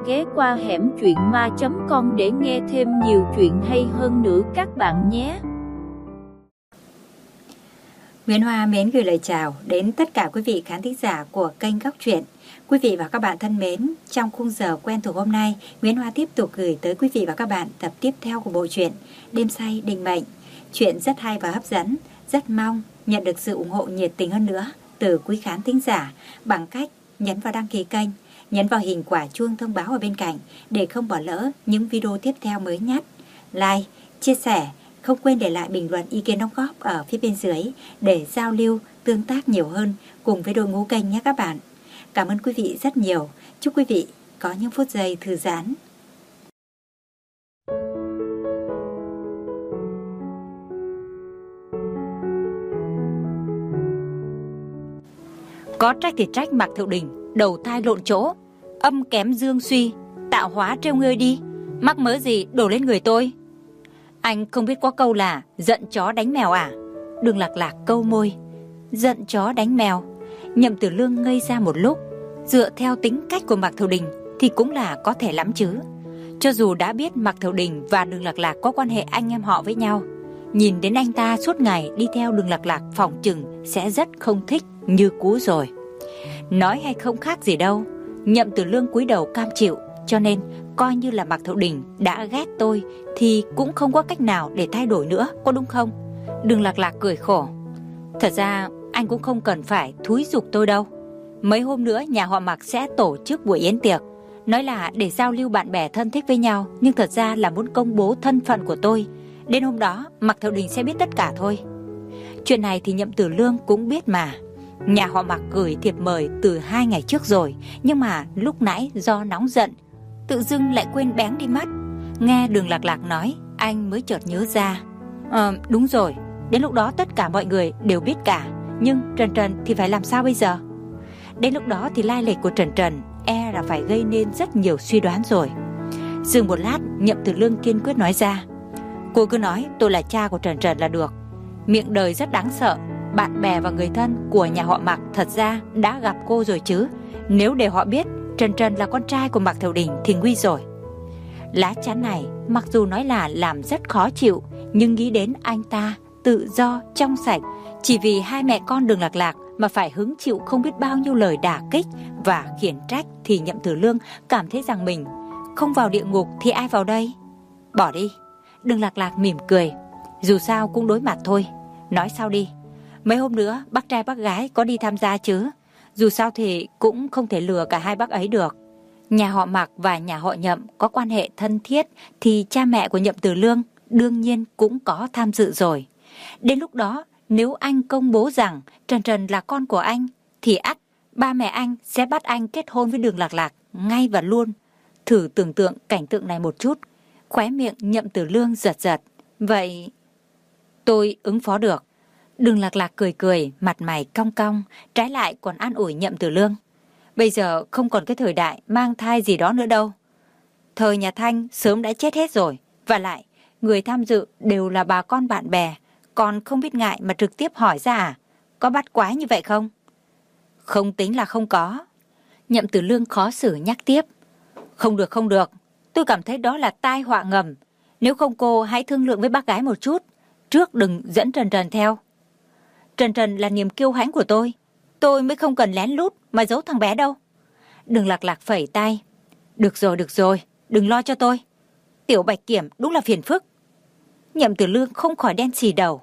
ghé qua hẻm truyện ma.com để nghe thêm nhiều chuyện hay hơn nữa các bạn nhé. Nguyễn Hoa mến gửi lời chào đến tất cả quý vị khán thính giả của kênh Góc Truyện. Quý vị và các bạn thân mến, trong khung giờ quen thuộc hôm nay, Nguyễn Hoa tiếp tục gửi tới quý vị và các bạn tập tiếp theo của bộ truyện Đêm Say Định Mệnh. Chuyện rất hay và hấp dẫn, rất mong nhận được sự ủng hộ nhiệt tình hơn nữa từ quý khán thính giả bằng cách nhấn vào đăng ký kênh, nhấn vào hình quả chuông thông báo ở bên cạnh để không bỏ lỡ những video tiếp theo mới nhất. Like, chia sẻ, không quên để lại bình luận ý kiến đóng góp ở phía bên dưới để giao lưu, tương tác nhiều hơn cùng với đội ngũ kênh nhé các bạn. Cảm ơn quý vị rất nhiều. Chúc quý vị có những phút giây thư giãn. Có trách thì trách Mạc Thiệu Đình đầu thai lộn chỗ, âm kém dương suy, tạo hóa trêu ngươi đi, mắc mớ gì đổ lên người tôi. Anh không biết có câu là giận chó đánh mèo à? Đường Lạc Lạc câu môi. Giận chó đánh mèo. Nhậm Tử Lương ngây ra một lúc. Dựa theo tính cách của Mạc Thiệu Đình thì cũng là có thể lắm chứ. Cho dù đã biết Mạc Thiệu Đình và Đường Lạc Lạc có quan hệ anh em họ với nhau, nhìn đến anh ta suốt ngày đi theo Đường Lạc Lạc phỏng chừng sẽ rất không thích như cũ rồi. Nói hay không khác gì đâu, Nhậm Tử Lương cúi đầu cam chịu. Cho nên coi như là Mạc Thiệu Đình đã ghét tôi thì cũng không có cách nào để thay đổi nữa, có đúng không? Đường Lạc Lạc cười khổ. Thật ra anh cũng không cần phải thúi giục tôi đâu. Mấy hôm nữa nhà họ Mạc sẽ tổ chức buổi yến tiệc, nói là để giao lưu bạn bè thân thích với nhau, nhưng thật ra là muốn công bố thân phận của tôi. Đến hôm đó Mạc Thiệu Đình sẽ biết tất cả thôi. Chuyện này thì Nhậm Tử Lương cũng biết mà. Nhà họ Mạc gửi thiệp mời từ 2 ngày trước rồi, nhưng mà lúc nãy do nóng giận tự dưng lại quên bén đi mất. Nghe Đường Lạc Lạc nói, anh mới chợt nhớ ra. Đúng rồi, đến lúc đó tất cả mọi người đều biết cả, nhưng Trần Trần thì phải làm sao bây giờ? Đến lúc đó thì lai lịch của Trần Trần e là phải gây nên rất nhiều suy đoán rồi. Dừng một lát, Nhậm Tử Lương kiên quyết nói ra. Cô cứ nói tôi là cha của Trần Trần là được. Miệng đời rất đáng sợ. Bạn bè và người thân của nhà họ Mạc thật ra đã gặp cô rồi chứ. Nếu để họ biết Trần Trần là con trai của Mạc Thiệu Đình thì nguy rồi. Lá chắn này mặc dù nói là làm rất khó chịu, nhưng nghĩ đến anh ta tự do, trong sạch, chỉ vì hai mẹ con Đường Lạc Lạc mà phải hứng chịu không biết bao nhiêu lời đả kích và khiển trách, thì Nhậm Tử Lương cảm thấy rằng mình không vào địa ngục thì ai vào đây? Bỏ đi. Đường Lạc Lạc mỉm cười. Dù sao cũng đối mặt thôi. Nói sau đi. Mấy hôm nữa bác trai bác gái có đi tham gia chứ? Dù sao thì cũng không thể lừa cả hai bác ấy được. Nhà họ Mạc và nhà họ Nhậm có quan hệ thân thiết thì cha mẹ của Nhậm Tử Lương đương nhiên cũng có tham dự rồi. Đến lúc đó nếu anh công bố rằng Trần Trần là con của anh thì ắt ba mẹ anh sẽ bắt anh kết hôn với Đường Lạc Lạc ngay và luôn. Thử tưởng tượng cảnh tượng này một chút. Khóe miệng Nhậm Tử Lương giật giật. Vậy tôi ứng phó được. Đường Lạc Lạc cười cười, mặt mày cong cong, trái lại còn an ủi Nhậm Tử Lương. Bây giờ không còn cái thời đại mang thai gì đó nữa đâu. Thời nhà Thanh sớm đã chết hết rồi. Và lại, người tham dự đều là bà con bạn bè, còn không biết ngại mà trực tiếp hỏi ra à? Có bắt quái như vậy không? Không tính là không có. Nhậm Tử Lương khó xử nhắc tiếp. Không được không được, tôi cảm thấy đó là tai họa ngầm. Nếu không cô hãy thương lượng với bác gái một chút, trước đừng dẫn Trần Trần theo. Trần Trần là niềm kiêu hãnh của tôi mới không cần lén lút mà giấu thằng bé đâu. Đường Lạc Lạc phẩy tay. Được rồi, đừng lo cho tôi. Tiểu Bạch Kiểm đúng là phiền phức. Nhậm Tử Lương không khỏi đen xì đầu.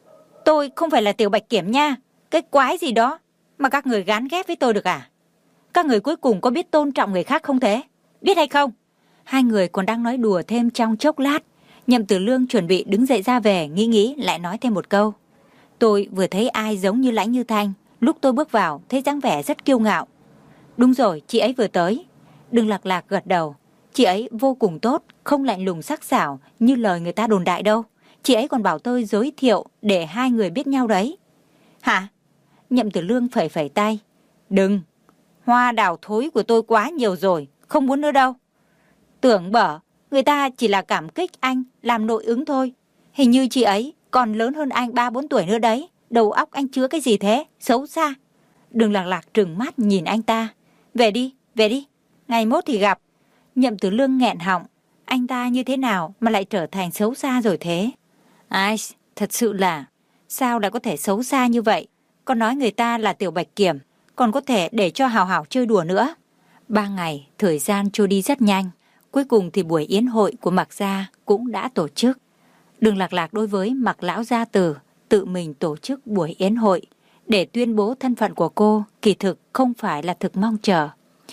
Tôi không phải là Tiểu Bạch Kiểm nha. Cái quái gì đó mà các người gán ghép với tôi được à? Các người cuối cùng có biết tôn trọng người khác không thế? Biết hay không? Hai người còn đang nói đùa thêm trong chốc lát. Nhậm Tử Lương chuẩn bị đứng dậy ra về, nghĩ lại nói thêm một câu. Tôi vừa thấy ai giống như Lãnh Như Thanh. Lúc tôi bước vào thấy dáng vẻ rất kiêu ngạo. Đúng rồi, chị ấy vừa tới. Đường Lạc Lạc gật đầu. Chị ấy vô cùng tốt, không lạnh lùng sắc sảo như lời người ta đồn đại đâu. Chị ấy còn bảo tôi giới thiệu để hai người biết nhau đấy. Hả? Nhậm Tử Lương phẩy tay. Đừng, hoa đào thối của tôi quá nhiều rồi, không muốn nữa đâu. Tưởng bở, người ta chỉ là cảm kích anh làm nội ứng thôi. Hình như chị ấy còn lớn hơn anh 3-4 tuổi nữa đấy. Đầu óc anh chứa cái gì thế, xấu xa. Đường Lạc Lạc trừng mắt nhìn anh ta. Về đi, ngày mốt thì gặp. Nhậm Tử Lương nghẹn họng. Anh ta như thế nào mà lại trở thành xấu xa rồi thế? Ai, thật sự là, sao lại có thể xấu xa như vậy? Còn nói người ta là Tiểu Bạch Kiểm, còn có thể để cho Hào Hào chơi đùa nữa. 3 ngày, thời gian trôi đi rất nhanh. Cuối cùng thì buổi yến hội của Mạc gia cũng đã tổ chức. Đường Lạc Lạc đối với Mạc lão gia tử tự mình tổ chức buổi yến hội để tuyên bố thân phận của cô, kỳ thực không phải là thực mong chờ.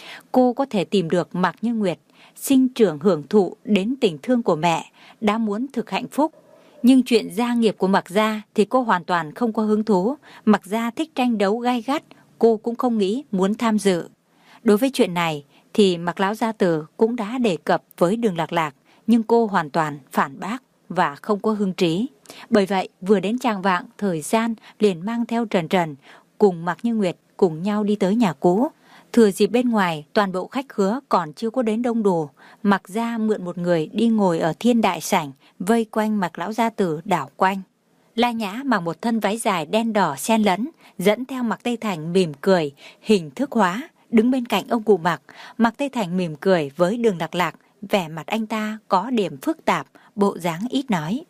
Cô có thể tìm được Mạc Như Nguyệt, sinh trưởng hưởng thụ đến tình thương của mẹ, đã muốn thực hạnh phúc. Nhưng chuyện gia nghiệp của Mạc gia thì cô hoàn toàn không có hứng thú. Mạc gia thích tranh đấu gay gắt, cô cũng không nghĩ muốn tham dự. Đối với chuyện này thì Mạc lão gia tử cũng đã đề cập với Đường Lạc Lạc, nhưng cô hoàn toàn phản bác và không có hứng trí. Bởi vậy vừa đến chạng vạng, thời gian liền mang theo Trần Trần cùng Mạc Như Nguyệt cùng nhau đi tới nhà cũ. Thừa dịp bên ngoài toàn bộ khách khứa còn chưa có đến đông đủ, Mạc gia mượn một người đi ngồi ở thiên đại sảnh, vây quanh Mạc lão gia tử đảo quanh. La Nhã mặc một thân váy dài đen đỏ xen lẫn, dẫn theo Mạc Tây Thành mỉm cười, hình thức hóa, đứng bên cạnh ông cụ Mạc. Mạc Tây Thành mỉm cười với Đường Lạc Lạc, vẻ mặt anh ta có điểm phức tạp, bộ dáng ít nói.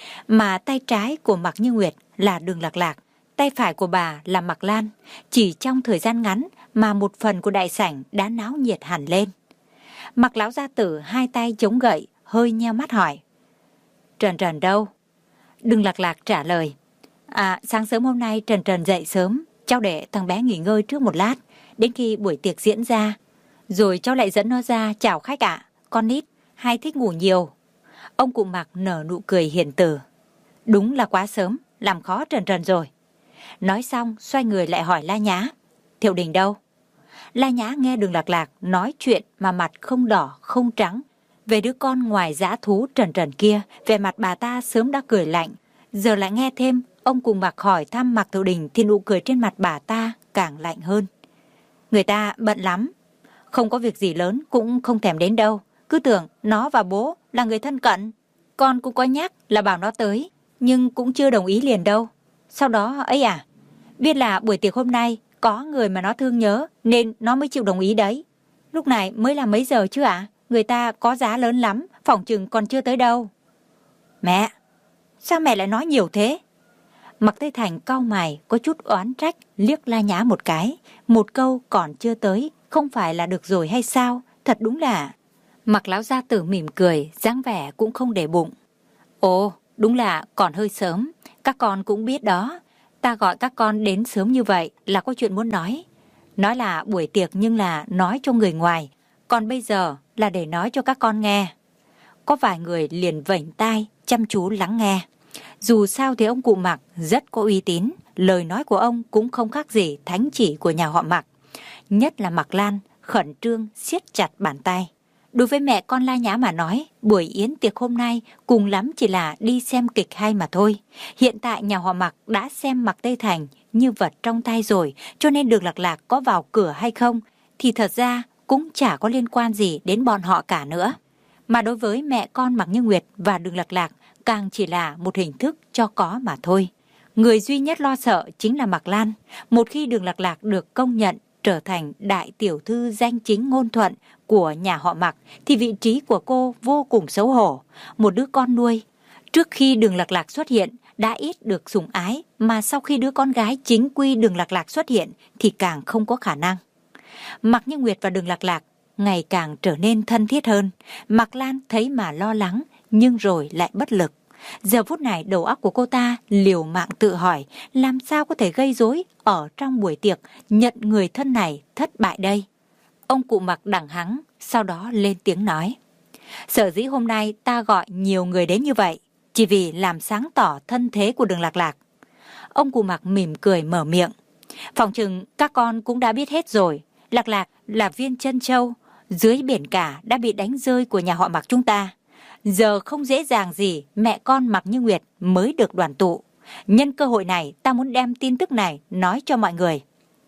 Mà tay trái của Mạc Như Nguyệt là Đường Lạc Lạc, tay phải của bà là Mạc Lan. Chỉ trong thời gian ngắn mà một phần của đại sảnh đã náo nhiệt hẳn lên. Mạc lão gia tử hai tay chống gậy, hơi nheo mắt hỏi: Trần Trần đâu? Đường Lạc Lạc trả lời: Sáng sớm hôm nay Trần Trần dậy sớm, cháu để thằng bé nghỉ ngơi trước một lát, đến khi buổi tiệc diễn ra, rồi cháu lại dẫn nó ra chào khách ạ. Con nít hay thích ngủ nhiều. Ông cụ Mạc nở nụ cười hiền từ: Đúng là quá sớm, làm khó Trần Trần rồi. Nói xong xoay người lại hỏi La Nhã: Thiệu Đình đâu? La Nhã nghe Đường Lạc Lạc nói chuyện mà mặt không đỏ không trắng về đứa con ngoài dã thú Trần Trần kia, vẻ mặt bà ta sớm đã cười lạnh. Giờ lại nghe thêm ông cùng Mạc hỏi thăm Mạc Thiệu Đình thì nụ cười trên mặt bà ta càng lạnh hơn. Người ta bận lắm, không có việc gì lớn cũng không thèm đến đâu, cứ tưởng nó và bố là người thân cận. Con cũng có nhắc là bảo nó tới, nhưng cũng chưa đồng ý liền đâu. Sau đó ấy biết là buổi tiệc hôm nay có người mà nó thương nhớ nên nó mới chịu đồng ý đấy. Lúc này mới là mấy giờ chứ ạ? Người ta có giá lớn lắm, phỏng chừng còn chưa tới đâu. Mẹ, sao mẹ lại nói nhiều thế? Mạc Tây Thành cau mày có chút oán trách, liếc La Nhã một cái. Một câu còn chưa tới, không phải là được rồi hay sao? Thật đúng là... Mạc lão gia tử mỉm cười, dáng vẻ cũng không để bụng. Ồ, đúng là còn hơi sớm, các con cũng biết đó. Ta gọi các con đến sớm như vậy là có chuyện muốn nói. Nói là buổi tiệc nhưng là nói cho người ngoài, còn bây giờ là để nói cho các con nghe. Có vài người liền vểnh tai, chăm chú lắng nghe. Dù sao thì ông cụ Mạc rất có uy tín, lời nói của ông cũng không khác gì thánh chỉ của nhà họ Mạc. Nhất là Mạc Lan, khẩn trương siết chặt bàn tay. Đối với mẹ con La Nhã mà nói, buổi yến tiệc hôm nay cùng lắm chỉ là đi xem kịch hay mà thôi. Hiện tại nhà họ Mạc đã xem Mạc Tây Thành như vật trong tay rồi, cho nên Đường Lạc Lạc có vào cửa hay không thì thật ra cũng chả có liên quan gì đến bọn họ cả nữa. Mà đối với mẹ con Mạc Như Nguyệt và Đường Lạc Lạc càng chỉ là một hình thức cho có mà thôi. Người duy nhất lo sợ chính là Mạc Lan. Một khi Đường Lạc Lạc được công nhận trở thành đại tiểu thư danh chính ngôn thuận của nhà họ Mạc thì vị trí của cô vô cùng xấu hổ. Một đứa con nuôi, trước khi Đường Lạc Lạc xuất hiện đã ít được sủng ái, mà sau khi đứa con gái chính quy Đường Lạc Lạc xuất hiện thì càng không có khả năng. Mạc Như Nguyệt và Đường Lạc Lạc ngày càng trở nên thân thiết hơn. Mạc Lan thấy mà lo lắng, nhưng rồi lại bất lực. Giờ phút này đầu óc của cô ta liều mạng tự hỏi làm sao có thể gây rối ở trong buổi tiệc nhận người thân này thất bại đây. Ông cụ Mạc đằng hắng, sau đó lên tiếng nói: Sở dĩ hôm nay ta gọi nhiều người đến như vậy chỉ vì làm sáng tỏ thân thế của Đường Lạc Lạc. Ông cụ Mạc mỉm cười mở miệng: Phòng chừng các con cũng đã biết hết rồi. Lạc Lạc là viên chân châu dưới biển cả đã bị đánh rơi của nhà họ Mạc chúng ta. Giờ không dễ dàng gì mẹ con Mạc Như Nguyệt mới được đoàn tụ. Nhân cơ hội này ta muốn đem tin tức này nói cho mọi người.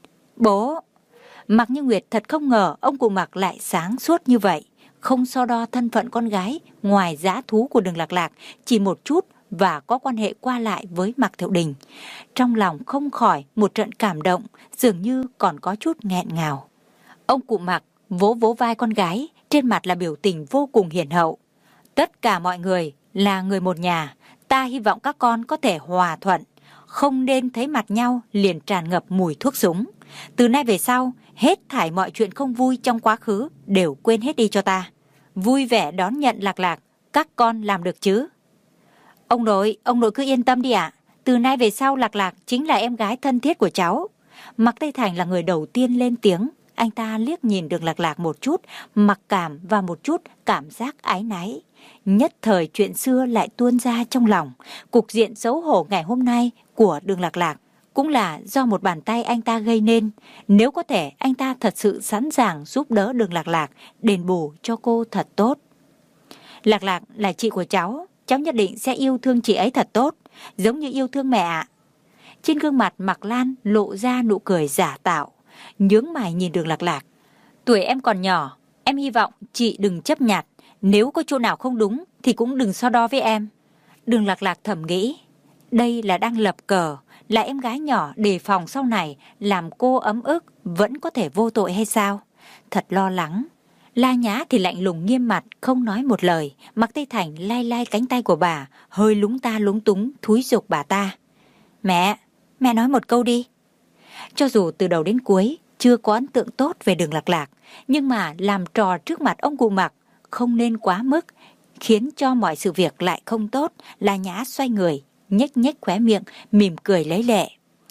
Bố! Mạc Như Nguyệt thật không ngờ ông cụ Mạc lại sáng suốt như vậy, không so đo thân phận con gái ngoài dã thú của Đường Lạc Lạc chỉ một chút và có quan hệ qua lại với Mạc Thiệu Đình. Trong lòng không khỏi một trận cảm động, dường như còn có chút nghẹn ngào. Ông cụ Mạc vỗ vỗ vai con gái, trên mặt là biểu tình vô cùng hiền hậu. Tất cả mọi người là người một nhà, ta hy vọng các con có thể hòa thuận, không nên thấy mặt nhau liền tràn ngập mùi thuốc súng. Từ nay về sau, hết thảy mọi chuyện không vui trong quá khứ đều quên hết đi cho ta. Vui vẻ đón nhận Lạc Lạc, các con làm được chứ? Ông nội cứ yên tâm đi ạ. Từ nay về sau Lạc Lạc chính là em gái thân thiết của cháu. Mạc Tây Thành là người đầu tiên lên tiếng. Anh ta liếc nhìn Đường Lạc Lạc một chút mặc cảm và một chút cảm giác áy náy. Nhất thời chuyện xưa lại tuôn ra trong lòng. Cục diện xấu hổ ngày hôm nay của Đường Lạc Lạc cũng là do một bàn tay anh ta gây nên. Nếu có thể, anh ta thật sự sẵn sàng giúp đỡ Đường Lạc Lạc, đền bù cho cô thật tốt. Lạc Lạc là chị của cháu, cháu nhất định sẽ yêu thương chị ấy thật tốt, giống như yêu thương mẹ ạ. Trên gương mặt Mạc Lan lộ ra nụ cười giả tạo, nhướng mày nhìn Đường Lạc Lạc. Tuổi em còn nhỏ, em hy vọng chị đừng chấp nhặt, nếu có chỗ nào không đúng thì cũng đừng so đo với em. Đường Lạc Lạc thầm nghĩ, đây là đang lập cờ, là em gái nhỏ đề phòng sau này làm cô ấm ức vẫn có thể vô tội hay sao? Thật lo lắng. La Nhã thì lạnh lùng nghiêm mặt, không nói một lời. Mạc Tây Thành lay lay cánh tay của bà, hơi lúng ta lúng túng, thúi giục bà ta. Mẹ nói một câu đi. Cho dù từ đầu đến cuối chưa có ấn tượng tốt về Đường Lạc Lạc, nhưng mà làm trò trước mặt ông cụ Mạc không nên quá mức, khiến cho mọi sự việc lại không tốt. La Nhã xoay người, nhếch nhếch khóe miệng, mỉm cười lấy lệ.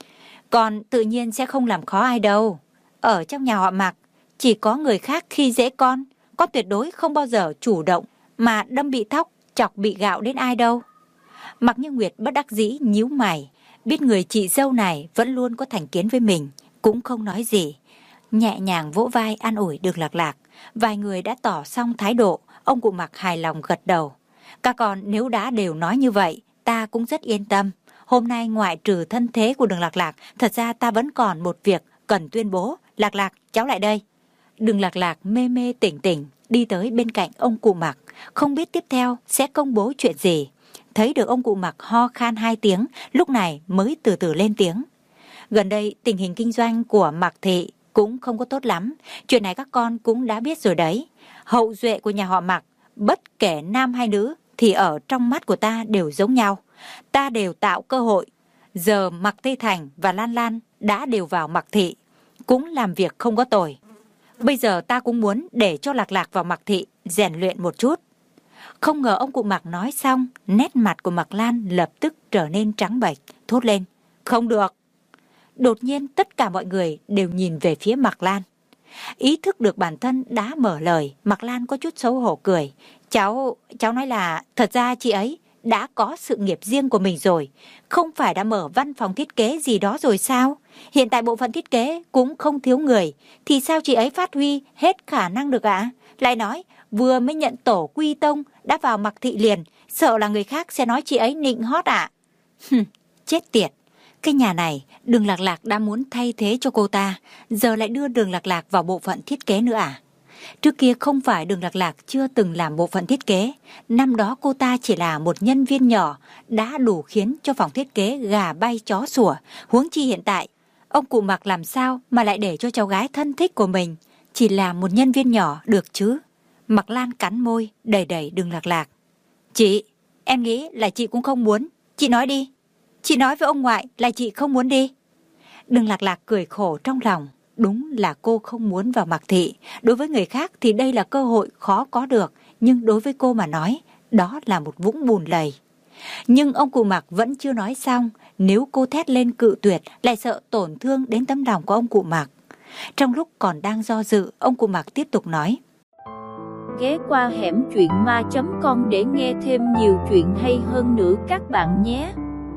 Con tự nhiên sẽ không làm khó ai đâu. Ở trong nhà họ Mạc, chỉ có người khác khi dễ con tuyệt đối không bao giờ chủ động mà đâm bị thóc, chọc bị gạo đến ai đâu. Mạc Như Nguyệt bất đắc dĩ nhíu mày, biết người chị dâu này vẫn luôn có thành kiến với mình, cũng không nói gì, nhẹ nhàng vỗ vai an ủi Đường Lạc Lạc. Vài người đã tỏ xong thái độ, ông cụ Mạc hài lòng gật đầu. Các con nếu đã đều nói như vậy, ta cũng rất yên tâm. Hôm nay ngoại trừ thân thế của Đường Lạc Lạc, thật ra ta vẫn còn một việc cần tuyên bố. Lạc Lạc, cháu lại đây. Đường Lạc Lạc mê mê tỉnh tỉnh đi tới bên cạnh ông cụ Mạc, không biết tiếp theo sẽ công bố chuyện gì. Thấy được ông cụ Mạc ho khan 2 tiếng, lúc này mới từ từ lên tiếng. Gần đây tình hình kinh doanh của Mạc thị cũng không có tốt lắm. Chuyện này các con cũng đã biết rồi đấy. Hậu duệ của nhà họ Mạc, bất kể nam hay nữ, thì ở trong mắt của ta đều giống nhau. Ta đều tạo cơ hội. Giờ Mạc Tây Thành và Lan Lan đã đều vào Mạc thị, cũng làm việc không có tồi. Bây giờ ta cũng muốn để cho Lạc Lạc vào Mạc thị rèn luyện một chút. Không ngờ ông cụ Mạc nói xong, nét mặt của Mạc Lan lập tức trở nên trắng bệch, thốt lên. Không được. Đột nhiên tất cả mọi người đều nhìn về phía Mạc Lan. Ý thức được bản thân đã mở lời, Mạc Lan có chút xấu hổ cười. Cháu nói là thật ra chị ấy đã có sự nghiệp riêng của mình rồi. Không phải đã mở văn phòng thiết kế gì đó rồi sao? Hiện tại bộ phận thiết kế cũng không thiếu người. Thì sao chị ấy phát huy hết khả năng được ạ? Lại nói vừa mới nhận tổ quy tông đã vào Mạc thị liền. Sợ là người khác sẽ nói chị ấy nịnh hót ạ. Chết tiệt. Cái nhà này Đường Lạc Lạc đã muốn thay thế cho cô ta, giờ lại đưa Đường Lạc Lạc vào bộ phận thiết kế nữa à? Trước kia không phải Đường Lạc Lạc chưa từng làm bộ phận thiết kế. Năm đó cô ta chỉ là một nhân viên nhỏ, đã đủ khiến cho phòng thiết kế gà bay chó sủa. Huống chi hiện tại, ông cụ Mạc làm sao mà lại để cho cháu gái thân thích của mình chỉ là một nhân viên nhỏ được chứ? Mạc Lan cắn môi, đẩy Đường Lạc Lạc. Chị, em nghĩ là chị cũng không muốn. Chị nói đi. Chị nói với ông ngoại là chị không muốn đi. Đường Lạc Lạc cười khổ trong lòng. Đúng là cô không muốn vào Mạc thị. Đối với người khác thì đây là cơ hội khó có được, nhưng đối với cô mà nói, đó là một vũng bùn lầy. Nhưng ông cụ Mạc vẫn chưa nói xong. Nếu cô thét lên cự tuyệt, lại sợ tổn thương đến tấm lòng của ông cụ Mạc. Trong lúc còn đang do dự, ông cụ Mạc tiếp tục nói. Ghé qua hẻm truyện ma.com để nghe thêm nhiều chuyện hay hơn nữa các bạn nhé.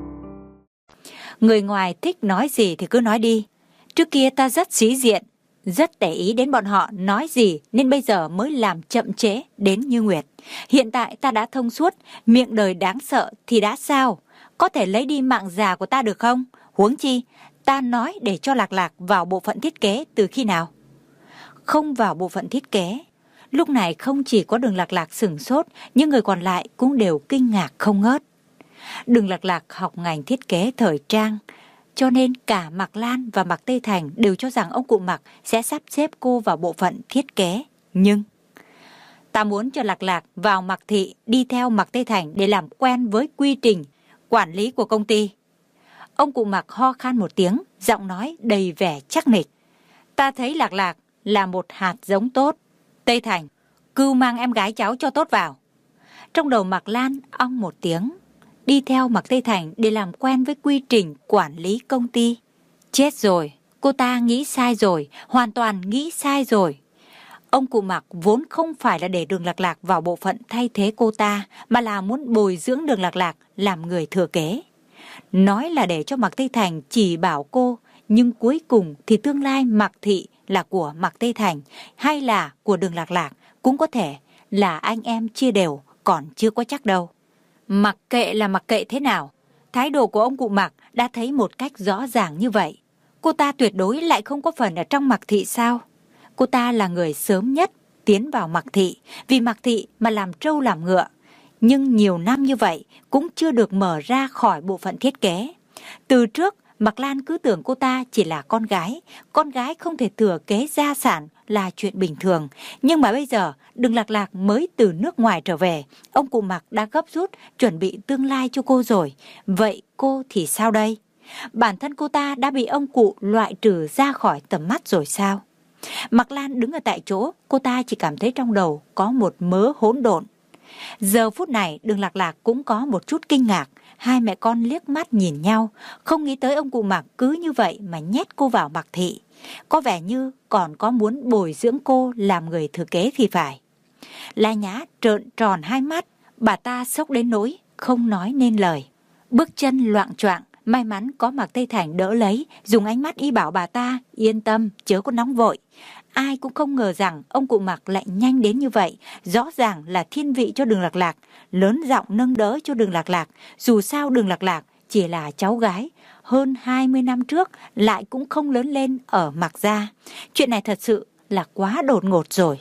Người ngoài thích nói gì thì cứ nói đi. Trước kia ta rất sĩ diện, rất để ý đến bọn họ nói gì nên bây giờ mới làm chậm trễ đến Như Nguyệt. Hiện tại ta đã thông suốt, miệng đời đáng sợ thì đã sao? Có thể lấy đi mạng già của ta được không? Huống chi, ta nói để cho Lạc Lạc vào bộ phận thiết kế từ khi nào? Không vào bộ phận thiết kế. Lúc này không chỉ có Đường Lạc Lạc sửng sốt, nhưng người còn lại cũng đều kinh ngạc không ngớt. Đường Lạc Lạc học ngành thiết kế thời trang, cho nên cả Mạc Lan và Mạc Tây Thành đều cho rằng ông cụ Mạc sẽ sắp xếp cô vào bộ phận thiết kế. Nhưng ta muốn cho Lạc Lạc vào Mạc Thị đi theo Mạc Tây Thành để làm quen với quy trình quản lý của công ty. Ông cụ Mạc ho khan một tiếng, giọng nói đầy vẻ chắc nịch. Ta thấy Lạc Lạc là một hạt giống tốt. Tây Thành, cưu mang em gái cháu cho tốt vào. Trong đầu Mạc Lan ong một tiếng, đi theo Mạc Tây Thành để làm quen với quy trình quản lý công ty. Chết rồi, cô ta nghĩ sai rồi, hoàn toàn nghĩ sai rồi. Ông cụ Mạc vốn không phải là để Đường Lạc Lạc vào bộ phận thay thế cô ta, mà là muốn bồi dưỡng Đường Lạc Lạc làm người thừa kế. Nói là để cho Mạc Tây Thành chỉ bảo cô, nhưng cuối cùng thì tương lai Mạc Thị là của Mạc Tây Thành hay là của Đường Lạc Lạc cũng có thể là anh em chia đều, còn chưa có chắc đâu. Mặc kệ là mặc kệ thế nào, thái độ của ông cụ Mạc đã thấy một cách rõ ràng như vậy. Cô ta tuyệt đối lại không có phần ở trong Mạc Thị sao? Cô ta là người sớm nhất tiến vào Mạc Thị, vì Mạc Thị mà làm trâu làm ngựa. Nhưng nhiều năm như vậy cũng chưa được mở ra khỏi bộ phận thiết kế. Từ trước, Mạc Lan cứ tưởng cô ta chỉ là con gái không thể thừa kế gia sản là chuyện bình thường. Nhưng mà bây giờ, Đường Lạc Lạc mới từ nước ngoài trở về, ông cụ Mạc đã gấp rút chuẩn bị tương lai cho cô rồi. Vậy cô thì sao đây? Bản thân cô ta đã bị ông cụ loại trừ ra khỏi tầm mắt rồi sao? Mạc Lan đứng ở tại chỗ, cô ta chỉ cảm thấy trong đầu có một mớ hỗn độn. Giờ phút này Đường Lạc Lạc cũng có một chút kinh ngạc. Hai mẹ con liếc mắt nhìn nhau, không nghĩ tới ông cụ Mạc cứ như vậy mà nhét cô vào Mạc Thị. Có vẻ như còn có muốn bồi dưỡng cô làm người thừa kế thì phải. La Nhã trợn tròn hai mắt, bà ta sốc đến nỗi không nói nên lời. Bước chân loạng choạng, may mắn có Mạc Tây Thành đỡ lấy, dùng ánh mắt ý bảo bà ta yên tâm, chớ có nóng vội. Ai cũng không ngờ rằng ông cụ Mạc lại nhanh đến như vậy, rõ ràng là thiên vị cho Đường Lạc Lạc, lớn giọng nâng đỡ cho Đường Lạc Lạc. Dù sao Đường Lạc Lạc chỉ là cháu gái, hơn 20 năm trước lại cũng không lớn lên ở Mạc gia. Chuyện này thật sự là quá đột ngột rồi.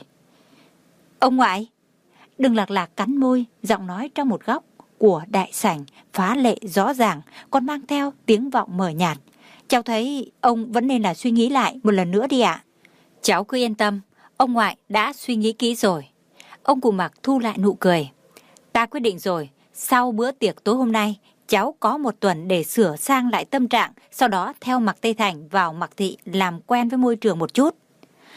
Ông ngoại! Đường Lạc Lạc cắn môi, giọng nói trong một góc của đại sảnh phá lệ rõ ràng, còn mang theo tiếng vọng mờ nhạt. Cháu thấy ông vẫn nên là suy nghĩ lại một lần nữa đi ạ. Cháu cứ yên tâm, ông ngoại đã suy nghĩ kỹ rồi. Ông cụ Mạc thu lại nụ cười. Ta quyết định rồi, sau bữa tiệc tối hôm nay, cháu có một tuần để sửa sang lại tâm trạng, sau đó theo Mạc Tây Thành vào Mạc Thị làm quen với môi trường một chút.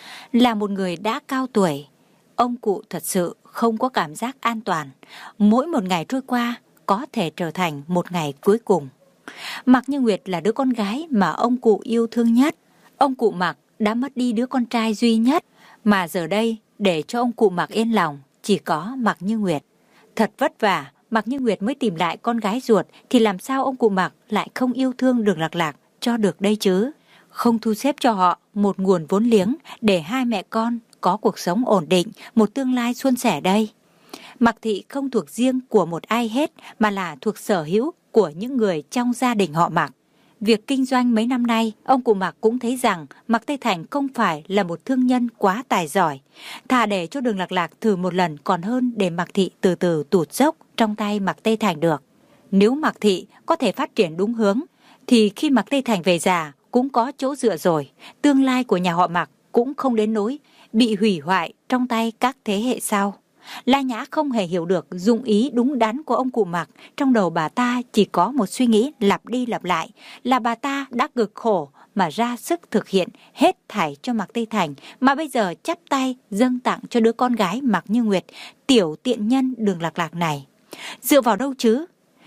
Là một người đã cao tuổi, ông cụ thật sự không có cảm giác an toàn. Mỗi một ngày trôi qua có thể trở thành một ngày cuối cùng. Mạc Như Nguyệt là đứa con gái mà ông cụ yêu thương nhất. Ông cụ Mạc đã mất đi đứa con trai duy nhất, mà giờ đây để cho ông cụ Mạc yên lòng chỉ có Mạc Như Nguyệt. Thật vất vả Mạc Như Nguyệt mới tìm lại con gái ruột, thì làm sao ông cụ Mạc lại không yêu thương Đường Lạc Lạc cho được đây chứ? Không thu xếp cho họ một nguồn vốn liếng để hai mẹ con có cuộc sống ổn định, một tương lai suôn sẻ đây. Mạc Thị không thuộc riêng của một ai hết, mà là thuộc sở hữu của những người trong gia đình họ Mạc. Việc kinh doanh mấy năm nay, ông cụ Mạc cũng thấy rằng Mạc Tây Thành không phải là một thương nhân quá tài giỏi. Thà để cho Đường Lạc Lạc thử một lần còn hơn để Mạc Thị từ từ tụt dốc trong tay Mạc Tây Thành được. Nếu Mạc Thị có thể phát triển đúng hướng, thì khi Mạc Tây Thành về già cũng có chỗ dựa rồi. Tương lai của nhà họ Mạc cũng không đến nỗi bị hủy hoại trong tay các thế hệ sau. La Nhã không hề hiểu được dụng ý đúng đắn của ông cụ Mạc. Trong đầu bà ta chỉ có một suy nghĩ lặp đi lặp lại, là bà ta đã cực khổ mà ra sức thực hiện hết thảy cho Mạc Tây Thành, mà bây giờ chắp tay dâng tặng cho đứa con gái Mạc Như Nguyệt, tiểu tiện nhân Đường Lạc Lạc này. Dựa vào đâu chứ?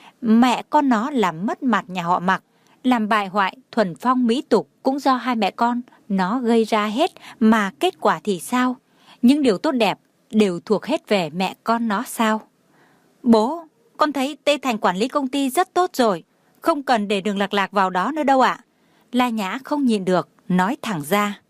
Mẹ con nó làm mất mặt nhà họ Mạc, làm bại hoại thuần phong mỹ tục cũng do hai mẹ con nó gây ra hết, mà kết quả thì sao? Những điều tốt đẹp đều thuộc hết về mẹ con nó sao? Bố, con thấy Tây Thành quản lý công ty rất tốt rồi, không cần để Đường Lạc Lạc vào đó nữa đâu ạ. La Nhã không nhịn được, nói thẳng ra.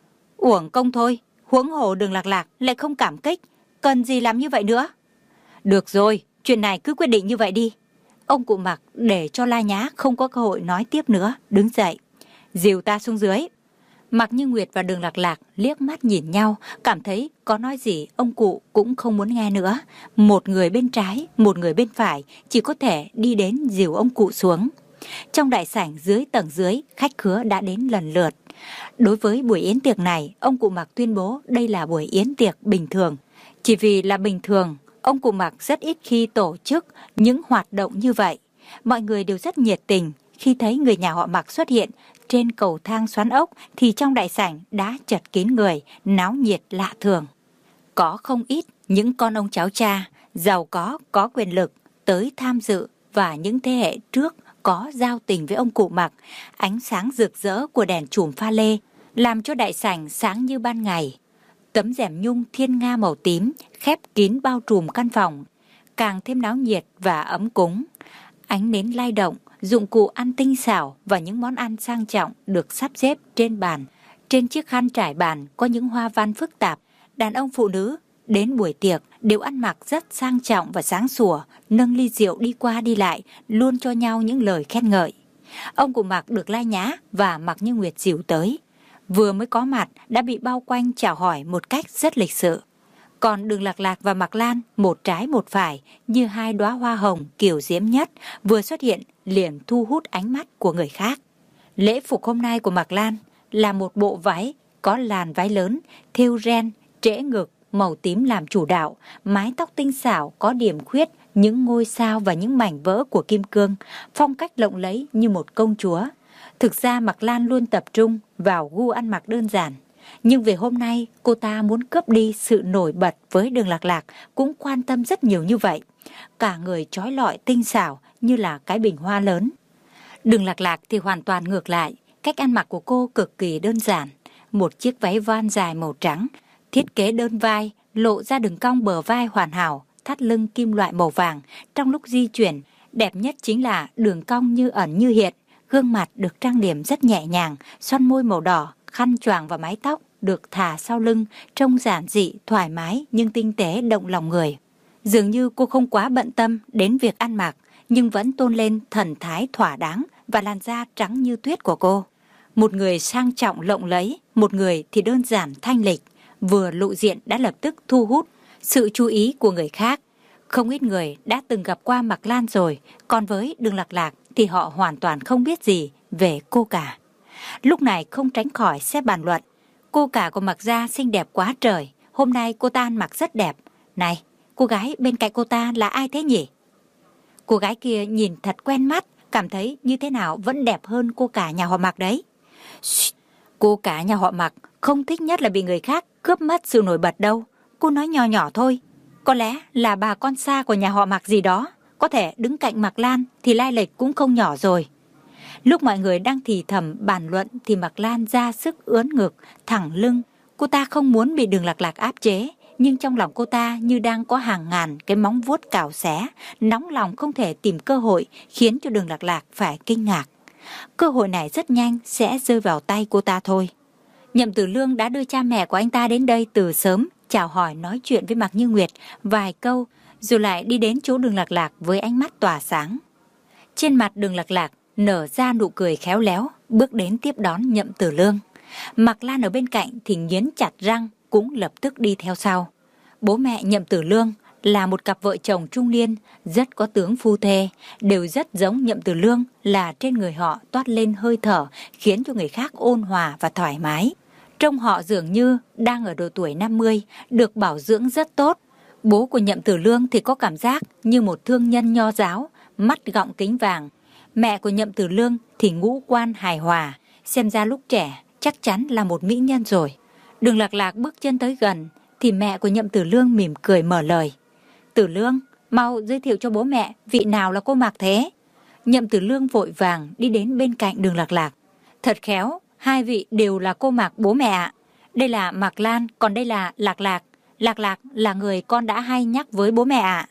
Uổng công thôi, huống hồ Đường Lạc Lạc lại không cảm kích, cần gì làm như vậy nữa. Được rồi, chuyện này cứ quyết định như vậy đi. Ông cụ Mạc để cho La Nhã không có cơ hội nói tiếp nữa, đứng dậy. Dìu ta xuống dưới. Mạc Như Nguyệt và Đường Lạc Lạc liếc mắt nhìn nhau, cảm thấy có nói gì ông cụ cũng không muốn nghe nữa. Một người bên trái, một người bên phải, chỉ có thể đi đến dìu ông cụ xuống. Trong đại sảnh dưới tầng dưới, khách khứa đã đến lần lượt. Đối với buổi yến tiệc này, ông cụ Mặc tuyên bố đây là buổi yến tiệc bình thường. Chỉ vì là bình thường, ông cụ Mặc rất ít khi tổ chức những hoạt động như vậy. Mọi người đều rất nhiệt tình. Khi thấy người nhà họ Mặc xuất hiện trên cầu thang xoắn ốc thì trong đại sảnh đã chật kín người, náo nhiệt lạ thường. Có không ít những con ông cháu cha, giàu có quyền lực tới tham dự, và những thế hệ trước có giao tình với ông cụ Mặc. Ánh sáng rực rỡ của đèn chùm pha lê làm cho đại sảnh sáng như ban ngày. Tấm rèm nhung thiên nga màu tím khép kín bao trùm căn phòng, càng thêm náo nhiệt và ấm cúng. Ánh nến lay động, dụng cụ ăn tinh xảo và những món ăn sang trọng được sắp xếp trên bàn. Trên chiếc khăn trải bàn có những hoa văn phức tạp. Đàn ông phụ nữ đến buổi tiệc đều ăn mặc rất sang trọng và sáng sủa, nâng ly rượu đi qua đi lại, luôn cho nhau những lời khen ngợi. Ông cụ Mặc được Lai Nhã và Mạc Như Nguyệt dìu tới. Vừa mới có mặt đã bị bao quanh chào hỏi một cách rất lịch sự. Còn Đường Lạc Lạc và Mạc Lan một trái một phải như hai đóa hoa hồng kiều diễm nhất, vừa xuất hiện liền thu hút ánh mắt của người khác. Lễ phục hôm nay của Mạc Lan là một bộ váy có làn váy lớn, thêu ren, trễ ngực, màu tím làm chủ đạo, mái tóc tinh xảo có điểm khuyết, những ngôi sao và những mảnh vỡ của kim cương, phong cách lộng lẫy như một công chúa. Thực ra Mạc Lan luôn tập trung vào gu ăn mặc đơn giản. Nhưng về hôm nay, cô ta muốn cướp đi sự nổi bật với Đường Lạc Lạc, cũng quan tâm rất nhiều như vậy. Cả người trói lọi tinh xảo như là cái bình hoa lớn. Đường Lạc Lạc thì hoàn toàn ngược lại, cách ăn mặc của cô cực kỳ đơn giản. Một chiếc váy voan dài màu trắng, thiết kế đơn vai, lộ ra đường cong bờ vai hoàn hảo, thắt lưng kim loại màu vàng. Trong lúc di chuyển, đẹp nhất chính là đường cong như ẩn như hiện. Gương mặt được trang điểm rất nhẹ nhàng, son môi màu đỏ, khăn choàng và mái tóc được thả sau lưng, trông giản dị, thoải mái nhưng tinh tế động lòng người. Dường như cô không quá bận tâm đến việc ăn mặc, nhưng vẫn tôn lên thần thái thỏa đáng và làn da trắng như tuyết của cô. Một người sang trọng lộng lẫy, một người thì đơn giản thanh lịch, vừa lộ diện đã lập tức thu hút sự chú ý của người khác. Không ít người đã từng gặp qua Mạc Lan rồi, còn với Đường Lạc Lạc thì họ hoàn toàn không biết gì về cô cả. Lúc này không tránh khỏi sẽ bàn luận. Cô cả của Mạc gia xinh đẹp quá trời, hôm nay cô ta ăn mặc rất đẹp. Này, cô gái bên cạnh cô ta là ai thế nhỉ? Cô gái kia nhìn thật quen mắt, cảm thấy như thế nào vẫn đẹp hơn cô cả nhà họ Mạc đấy. Cô cả nhà họ Mạc không thích nhất là bị người khác cướp mất sự nổi bật đâu. Cô nói nhỏ nhỏ thôi. Có lẽ là bà con xa của nhà họ Mạc gì đó, có thể đứng cạnh Mạc Lan thì lai lịch cũng không nhỏ rồi. Lúc mọi người đang thì thầm bàn luận thì Mạc Lan ra sức ướn ngực, thẳng lưng. Cô ta không muốn bị Đường Lạc Lạc áp chế, nhưng trong lòng cô ta như đang có hàng ngàn cái móng vuốt cào xé, nóng lòng không thể tìm cơ hội, khiến cho Đường Lạc Lạc phải kinh ngạc. Cơ hội này rất nhanh sẽ rơi vào tay cô ta thôi. Nhậm Tử Lương đã đưa cha mẹ của anh ta đến đây từ sớm, chào hỏi nói chuyện với Mạc Như Nguyệt vài câu, rồi lại đi đến chỗ Đường Lạc Lạc với ánh mắt tỏa sáng. Trên mặt Đường Lạc Lạc nở ra nụ cười khéo léo, bước đến tiếp đón Nhậm Tử Lương. Mạc Lan ở bên cạnh thì nghiến chặt răng, cũng lập tức đi theo sau. Bố mẹ Nhậm Tử Lương là một cặp vợ chồng trung niên, rất có tướng phu thê, đều rất giống Nhậm Tử Lương, là trên người họ toát lên hơi thở khiến cho người khác ôn hòa và thoải mái. Trông họ dường như đang ở độ tuổi 50, được bảo dưỡng rất tốt. Bố của Nhậm Tử Lương thì có cảm giác như một thương nhân nho giáo, mắt gọng kính vàng. Mẹ của Nhậm Tử Lương thì ngũ quan hài hòa, xem ra lúc trẻ chắc chắn là một mỹ nhân rồi. Đường Lạc Lạc bước chân tới gần thì mẹ của Nhậm Tử Lương mỉm cười mở lời. Tử Lương, mau giới thiệu cho bố mẹ vị nào là cô Mạc thế. Nhậm Tử Lương vội vàng đi đến bên cạnh Đường Lạc Lạc. Thật khéo, hai vị đều là cô Mạc bố mẹ ạ. Đây là Mạc Lan, còn đây là Lạc Lạc. Lạc Lạc là người con đã hay nhắc với bố mẹ ạ.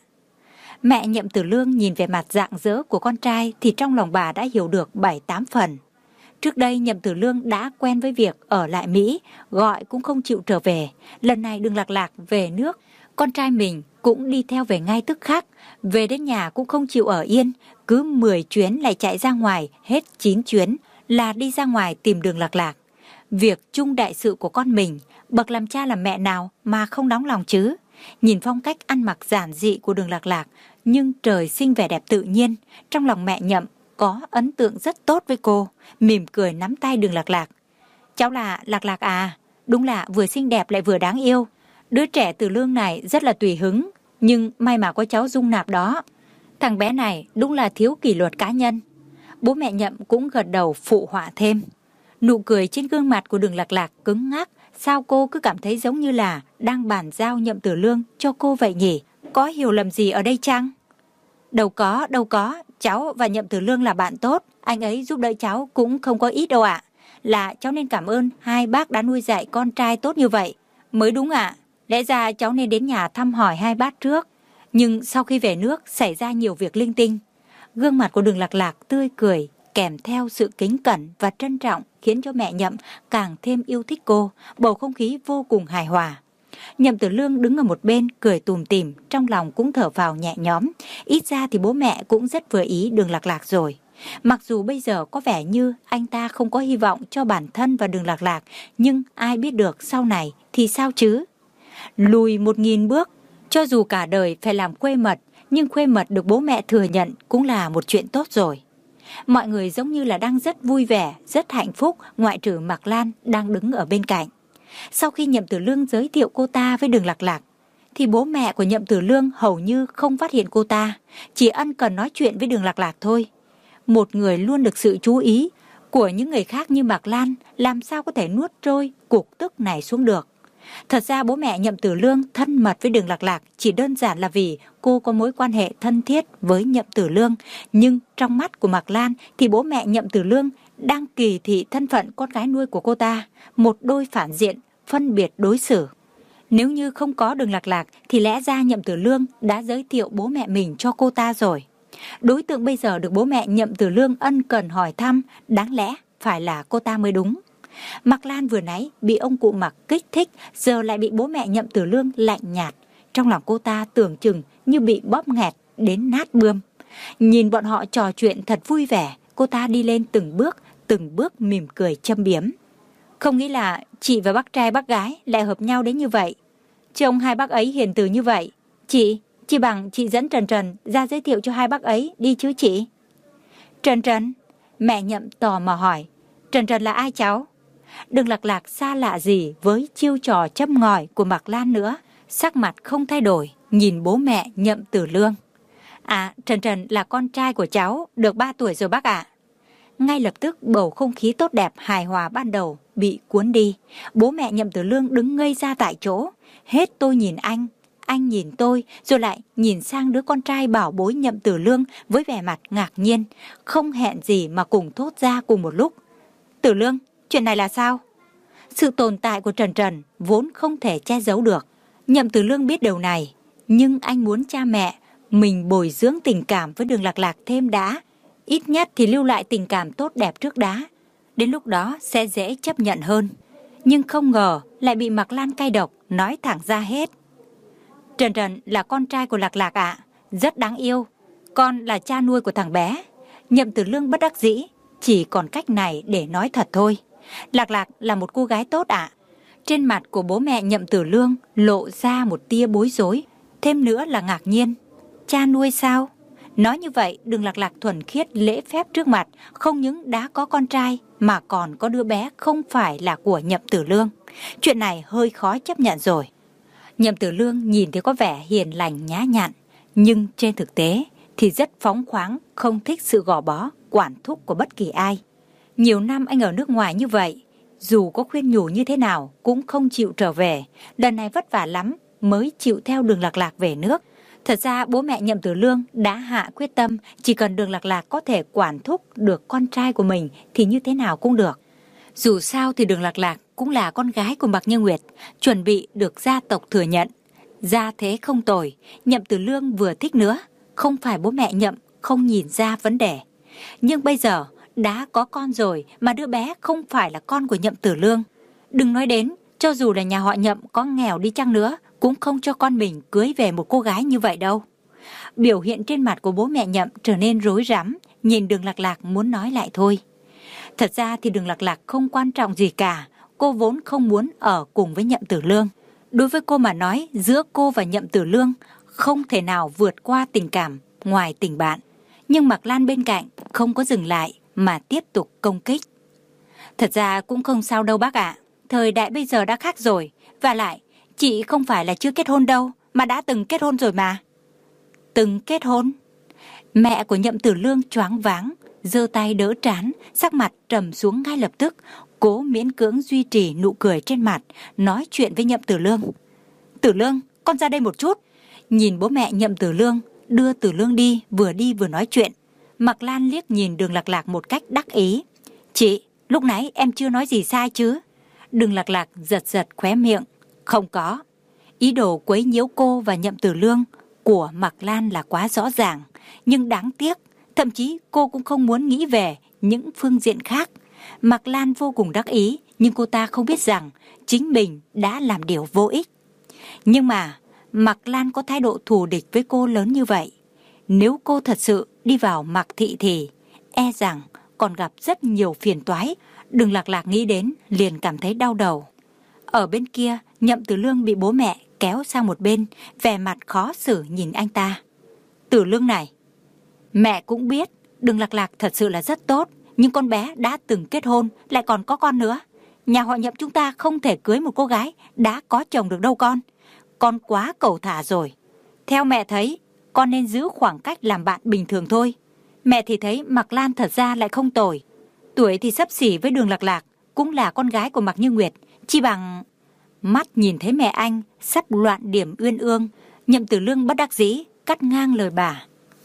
Mẹ Nhậm Tử Lương nhìn về mặt rạng rỡ của con trai thì trong lòng bà đã hiểu được 7-8 phần. Trước đây Nhậm Tử Lương đã quen với việc ở lại Mỹ, gọi cũng không chịu trở về. Lần này Đường Lạc Lạc về nước, con trai mình cũng đi theo về ngay tức khắc. Về đến nhà cũng không chịu ở yên, cứ 10 chuyến lại chạy ra ngoài, hết 9 chuyến là đi ra ngoài tìm Đường Lạc Lạc. Việc chung đại sự của con mình, bậc làm cha làm mẹ nào mà không nóng lòng chứ. Nhìn phong cách ăn mặc giản dị của Đường Lạc Lạc, nhưng trời sinh vẻ đẹp tự nhiên, trong lòng mẹ Nhậm có ấn tượng rất tốt với cô, mỉm cười nắm tay Đường Lạc Lạc. Cháu là Lạc Lạc à? Đúng là vừa xinh đẹp lại vừa đáng yêu. Đứa trẻ Tử Lương này rất là tùy hứng, nhưng may mà có cháu Dung Nạp đó. Thằng bé này đúng là thiếu kỷ luật cá nhân. Bố mẹ Nhậm cũng gật đầu phụ họa thêm. Nụ cười trên gương mặt của Đường Lạc Lạc cứng ngắc. Sao cô cứ cảm thấy giống như là đang bàn giao Nhậm Tử Lương cho cô vậy nhỉ? Có hiểu lầm gì ở đây chăng? Đâu có, cháu và Nhậm Tử Lương là bạn tốt. Anh ấy giúp đỡ cháu cũng không có ít đâu ạ. Là cháu nên cảm ơn hai bác đã nuôi dạy con trai tốt như vậy. Mới đúng ạ. Lẽ ra cháu nên đến nhà thăm hỏi hai bác trước. Nhưng sau khi về nước xảy ra nhiều việc linh tinh. Gương mặt của Đường Lạc Lạc tươi cười, kèm theo sự kính cẩn và trân trọng khiến cho mẹ Nhậm càng thêm yêu thích cô, bầu không khí vô cùng hài hòa. Nhậm Tử Lương đứng ở một bên cười tủm tỉm, trong lòng cũng thở phào nhẹ nhõm. Ít ra thì bố mẹ cũng rất vừa ý Đường Lạc Lạc rồi. Mặc dù bây giờ có vẻ như anh ta không có hy vọng cho bản thân và Đường Lạc Lạc, nhưng ai biết được sau này thì sao chứ? Lùi 1000 bước, cho dù cả đời phải làm khuê mật, nhưng khuê mật được bố mẹ thừa nhận cũng là một chuyện tốt rồi. Mọi người giống như là đang rất vui vẻ, rất hạnh phúc, ngoại trừ Mạc Lan đang đứng ở bên cạnh. Sau khi Nhậm Tử Lương giới thiệu cô ta với Đường Lạc Lạc, thì bố mẹ của Nhậm Tử Lương hầu như không phát hiện cô ta, chỉ ân cần nói chuyện với Đường Lạc Lạc thôi. Một người luôn được sự chú ý của những người khác như Mạc Lan làm sao có thể nuốt trôi cục tức này xuống được. Thật ra bố mẹ Nhậm Tử Lương thân mật với Đường Lạc Lạc chỉ đơn giản là vì cô có mối quan hệ thân thiết với Nhậm Tử Lương. Nhưng trong mắt của Mạc Lan thì bố mẹ Nhậm Tử Lương đang kỳ thị thân phận con gái nuôi của cô ta, một đôi phản diện, phân biệt đối xử. Nếu như không có Đường Lạc Lạc thì lẽ ra Nhậm Tử Lương đã giới thiệu bố mẹ mình cho cô ta rồi. Đối tượng bây giờ được bố mẹ Nhậm Tử Lương ân cần hỏi thăm, đáng lẽ phải là cô ta mới đúng. Mạc Lan vừa nãy bị ông cụ Mạc kích thích, giờ lại bị bố mẹ Nhậm Tử Lương lạnh nhạt. Trong lòng cô ta tưởng chừng như bị bóp nghẹt đến nát bươm. Nhìn bọn họ trò chuyện thật vui vẻ, cô ta đi lên từng bước mỉm cười châm biếm. Không nghĩ là chị và bác trai bác gái lại hợp nhau đến như vậy. Trông hai bác ấy hiền từ như vậy. Chị bằng chị dẫn Trần Trần ra giới thiệu cho hai bác ấy đi chứ chị. Trần? Mẹ Nhậm tò mò hỏi. Trần là ai cháu? Đường Lạc Lạc xa lạ gì với chiêu trò châm ngòi của Mạc Lan nữa. Sắc mặt không thay đổi, nhìn bố mẹ Nhậm Tử Lương. À, Trần là con trai của cháu, được 3 tuổi rồi bác ạ. Ngay lập tức bầu không khí tốt đẹp hài hòa ban đầu bị cuốn đi. Bố mẹ Nhậm Tử Lương đứng ngây ra tại chỗ. Hết tôi nhìn anh nhìn tôi, rồi lại nhìn sang đứa con trai bảo bối Nhậm Tử Lương với vẻ mặt ngạc nhiên, không hẹn gì mà cùng thốt ra cùng một lúc. Tử Lương, chuyện này là sao? Sự tồn tại của Trần vốn không thể che giấu được. Nhậm Tử Lương biết điều này, nhưng anh muốn cha mẹ mình bồi dưỡng tình cảm với Đường Lạc Lạc thêm đã. Ít nhất thì lưu lại tình cảm tốt đẹp trước đã. Đến lúc đó sẽ dễ chấp nhận hơn. Nhưng không ngờ lại bị Mạc Lan cay độc nói thẳng ra hết. Trần là con trai của Lạc Lạc ạ, rất đáng yêu. Con là cha nuôi của thằng bé. Nhậm Tử Lương bất đắc dĩ, chỉ còn cách này để nói thật thôi. Lạc Lạc là một cô gái tốt ạ. Trên mặt của bố mẹ Nhậm Tử Lương lộ ra một tia bối rối, thêm nữa là ngạc nhiên. Cha nuôi sao? Nói như vậy, Đường Lạc Lạc thuần khiết lễ phép trước mặt, không những đã có con trai mà còn có đứa bé không phải là của Nhậm Tử Lương. Chuyện này hơi khó chấp nhận rồi. Nhậm Tử Lương nhìn thì có vẻ hiền lành nhã nhặn, nhưng trên thực tế thì rất phóng khoáng, không thích sự gò bó, quản thúc của bất kỳ ai. Nhiều năm anh ở nước ngoài như vậy, dù có khuyên nhủ như thế nào cũng không chịu trở về. Lần này vất vả lắm mới chịu theo Đường Lạc Lạc về nước. Thật ra bố mẹ Nhậm Tử Lương đã hạ quyết tâm, chỉ cần Đường Lạc Lạc có thể quản thúc được con trai của mình thì như thế nào cũng được. Dù sao thì Đường Lạc Lạc cũng là con gái của Mạc Như Nguyệt, chuẩn bị được gia tộc thừa nhận. Gia thế không tồi, Nhậm Tử Lương vừa thích nữa, không phải bố mẹ Nhậm không nhìn ra vấn đề. Nhưng bây giờ đã có con rồi mà đứa bé không phải là con của Nhậm Tử Lương. Đừng nói đến, cho dù là nhà họ Nhậm có nghèo đi chăng nữa, cũng không cho con mình cưới về một cô gái như vậy đâu. Biểu hiện trên mặt của bố mẹ Nhậm trở nên rối rắm, nhìn Đường Lạc Lạc muốn nói lại thôi. Thật ra thì Đường Lạc Lạc không quan trọng gì cả, cô vốn không muốn ở cùng với Nhậm Tử Lương. Đối với cô mà nói, giữa cô và Nhậm Tử Lương không thể nào vượt qua tình cảm ngoài tình bạn. Nhưng Mạc Lan bên cạnh không có dừng lại mà tiếp tục công kích. Thật ra cũng không sao đâu bác ạ. Thời đại bây giờ đã khác rồi. Và lại, chị không phải là chưa kết hôn đâu, mà đã từng kết hôn rồi mà. Từng kết hôn? Mẹ của Nhậm Tử Lương choáng váng, giơ tay đỡ trán, sắc mặt trầm xuống ngay lập tức, cố miễn cưỡng duy trì nụ cười trên mặt, nói chuyện với Nhậm Tử Lương. Tử Lương, con ra đây một chút. Nhìn bố mẹ Nhậm Tử Lương, đưa Tử Lương đi vừa nói chuyện. Mạc Lan liếc nhìn Đường Lạc Lạc một cách đắc ý. Chị, lúc nãy em chưa nói gì sai chứ? Đường Lạc Lạc giật giật khóe miệng. Không có. Ý đồ quấy nhiễu cô và Nhậm Tử Lương của Mạc Lan là quá rõ ràng. Nhưng đáng tiếc, thậm chí cô cũng không muốn nghĩ về những phương diện khác. Mạc Lan vô cùng đắc ý, nhưng cô ta không biết rằng chính mình đã làm điều vô ích. Nhưng mà Mạc Lan có thái độ thù địch với cô lớn như vậy. Nếu cô thật sự đi vào Mạc thị thì e rằng còn gặp rất nhiều phiền toái. Đường Lạc Lạc nghĩ đến liền cảm thấy đau đầu. Ở bên kia, Nhậm Tử Lương bị bố mẹ kéo sang một bên, vẻ mặt khó xử nhìn anh ta. Tử Lương này, mẹ cũng biết Đường Lạc Lạc thật sự là rất tốt, nhưng con bé đã từng kết hôn, lại còn có con nữa. Nhà họ Nhậm chúng ta không thể cưới một cô gái đã có chồng được đâu con. Con quá cẩu thả rồi. Theo mẹ thấy, con nên giữ khoảng cách làm bạn bình thường thôi. Mẹ thì thấy Mạc Lan thật ra lại không tồi. Tuổi thì xấp xỉ với Đường Lạc Lạc, cũng là con gái của Mạc Như Nguyệt. Chi bằng... Mắt nhìn thấy mẹ anh sắp loạn điểm uyên ương, Nhậm Tử Lương bất đắc dĩ cắt ngang lời bà.